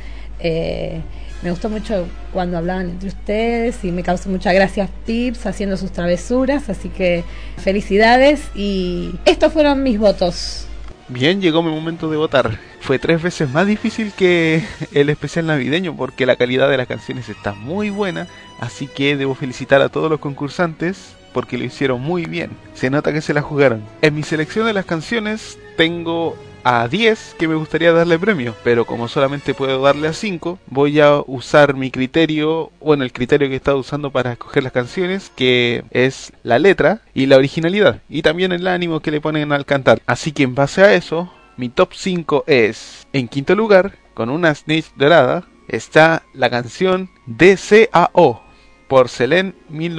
Speaker 1: Me gustó mucho cuando hablaban entre ustedes y me causó mucha gracia Pips haciendo sus travesuras, así que felicidades, y estos fueron mis votos.
Speaker 6: Bien, llegó mi momento de votar. Fue 3 veces más difícil que el especial navideño porque la calidad de las canciones está muy buena, así que debo felicitar a todos los concursantes porque lo hicieron muy bien. Se nota que se la jugaron. En mi selección de las canciones tengo a 10 que me gustaría darle premio, pero como solamente puedo darle a 5, voy a usar mi criterio, bueno, el criterio que he estado usando para escoger las canciones, que es la letra y la originalidad, y también el ánimo que le ponen al cantar. Así que en base a eso, mi top 5 es: en quinto lugar, con una snitch dorada, está la canción DCAO por Selene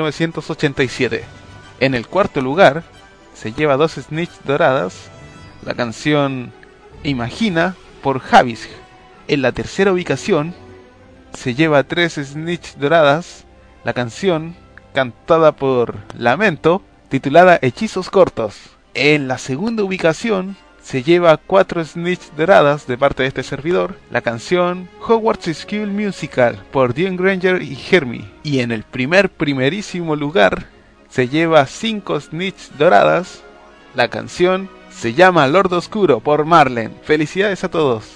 Speaker 6: 1987. En el cuarto lugar, se lleva 2 snitch doradas, la canción Imagina por Javis. En la tercera ubicación se lleva 3 snitch doradas, la canción cantada por Lamento, titulada Hechizos Cortos. En la segunda ubicación se lleva 4 snitch doradas de parte de este servidor, la canción Hogwarts School Musical por Dean Granger y Hermie. Y en el primerísimo lugar se lleva 5 snitch doradas, la canción se llama Lord Oscuro por Marlene. Felicidades a todos.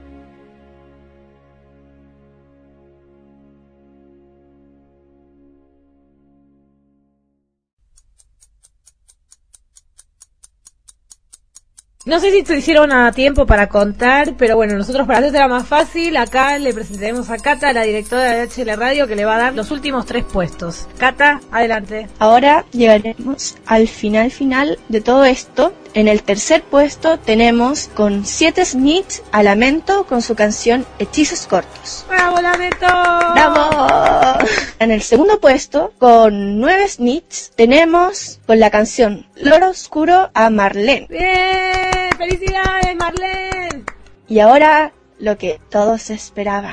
Speaker 1: No sé si se hicieron a tiempo para contar, pero bueno, nosotros para hacer más fácil, acá le presentaremos a Cata, la directora de HL Radio, que le va a dar los últimos 3 puestos. Cata, adelante.
Speaker 3: Ahora llegaremos al final de todo esto. En el tercer puesto tenemos con 7 snitch a Lamento con su canción Hechizos Cortos.
Speaker 1: ¡Bravo, Lamento!
Speaker 3: ¡Bravo! En el segundo puesto, con 9 snitch, tenemos con la canción Lord Oscuro a Marlene.
Speaker 1: ¡Bien! ¡Felicidades, Marlene!
Speaker 3: Y ahora, lo que todos esperaban.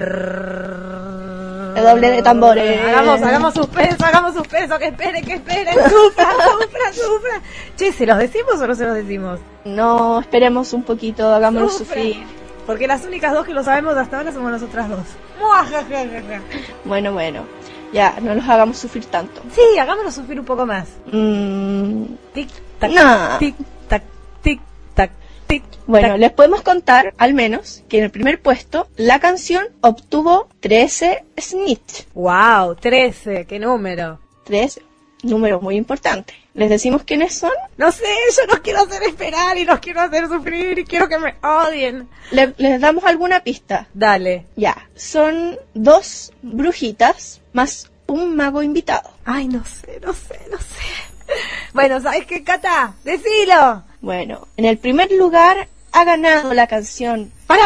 Speaker 3: El doble de tambores.
Speaker 1: Hagamos suspenso, que esperen. Sufra. Che, ¿se los decimos o no se los decimos?
Speaker 3: No, esperemos un poquito, hagámoslo sufrir.
Speaker 1: Porque las únicas 2 que lo sabemos hasta ahora somos nosotras 2.
Speaker 3: Bueno, ya, no los hagamos sufrir tanto.
Speaker 1: Sí, hagámoslo sufrir un poco más. Tic, tac,
Speaker 3: no.
Speaker 1: Tic, tac, tic, tac.
Speaker 3: Bueno, les podemos contar, al menos, que en el primer puesto, la canción obtuvo 13 snitch.
Speaker 1: ¡Wow! 13, ¿qué número?
Speaker 3: 13, número muy importante. ¿Les decimos quiénes son?
Speaker 1: No sé, yo los quiero hacer esperar y los quiero hacer sufrir y quiero que me odien.
Speaker 3: ¿Les damos alguna pista?
Speaker 1: Dale.
Speaker 3: Ya, son 2 brujitas más un mago invitado.
Speaker 1: Ay, no sé. Bueno, ¿sabes qué, Cata? ¡Decilo!
Speaker 3: Bueno, en el primer lugar ha ganado la canción...
Speaker 1: Para,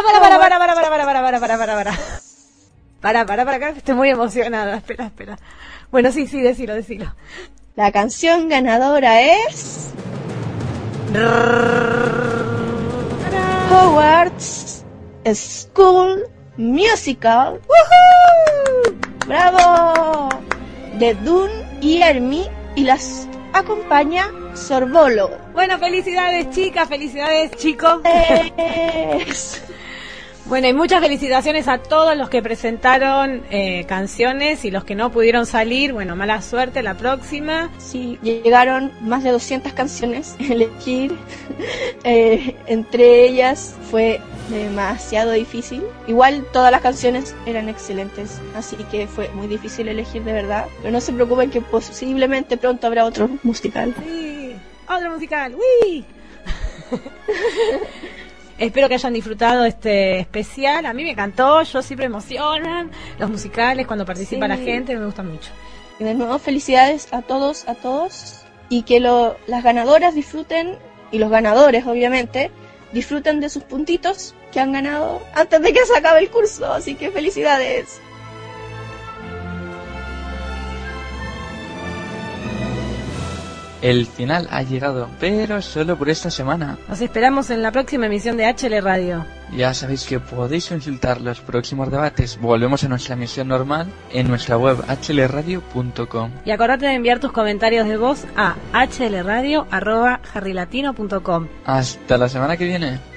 Speaker 1: estoy muy emocionada. Espera. Bueno, sí, decilo.
Speaker 3: La canción ganadora es... Hogwarts School Musical. ¡Woohoo! ¡Bravo! De Dune y Hermie, y las acompaña Sorbolo.
Speaker 1: Bueno, felicidades, chicas, felicidades, chicos. Bueno, y muchas felicitaciones a todos los que presentaron canciones, y los que no pudieron salir, bueno, mala suerte la próxima.
Speaker 3: Sí, llegaron más de 200 canciones a elegir. Entre ellas fue demasiado difícil. Igual todas las canciones eran excelentes, así que fue muy difícil elegir, de verdad. Pero no se preocupen, que posiblemente pronto habrá otro musical.
Speaker 1: Sí, otro musical, ¡uy! Espero que hayan disfrutado este especial. A mí me encantó, yo siempre emocionan los musicales cuando participa la gente, me gustan mucho.
Speaker 3: Y de nuevo, felicidades a todos, y que las ganadoras disfruten, y los ganadores obviamente, disfruten de sus puntitos que han ganado antes de que se acabe el curso, así que felicidades.
Speaker 2: El final ha llegado, pero solo por esta semana.
Speaker 1: Nos esperamos en la próxima emisión de HL Radio.
Speaker 2: Ya sabéis que podéis consultar los próximos debates. Volvemos a nuestra emisión normal en nuestra web hlradio.com.
Speaker 1: Y acordate de enviar tus comentarios de voz a hlradio@harrylatino.com.
Speaker 2: Hasta la semana que viene.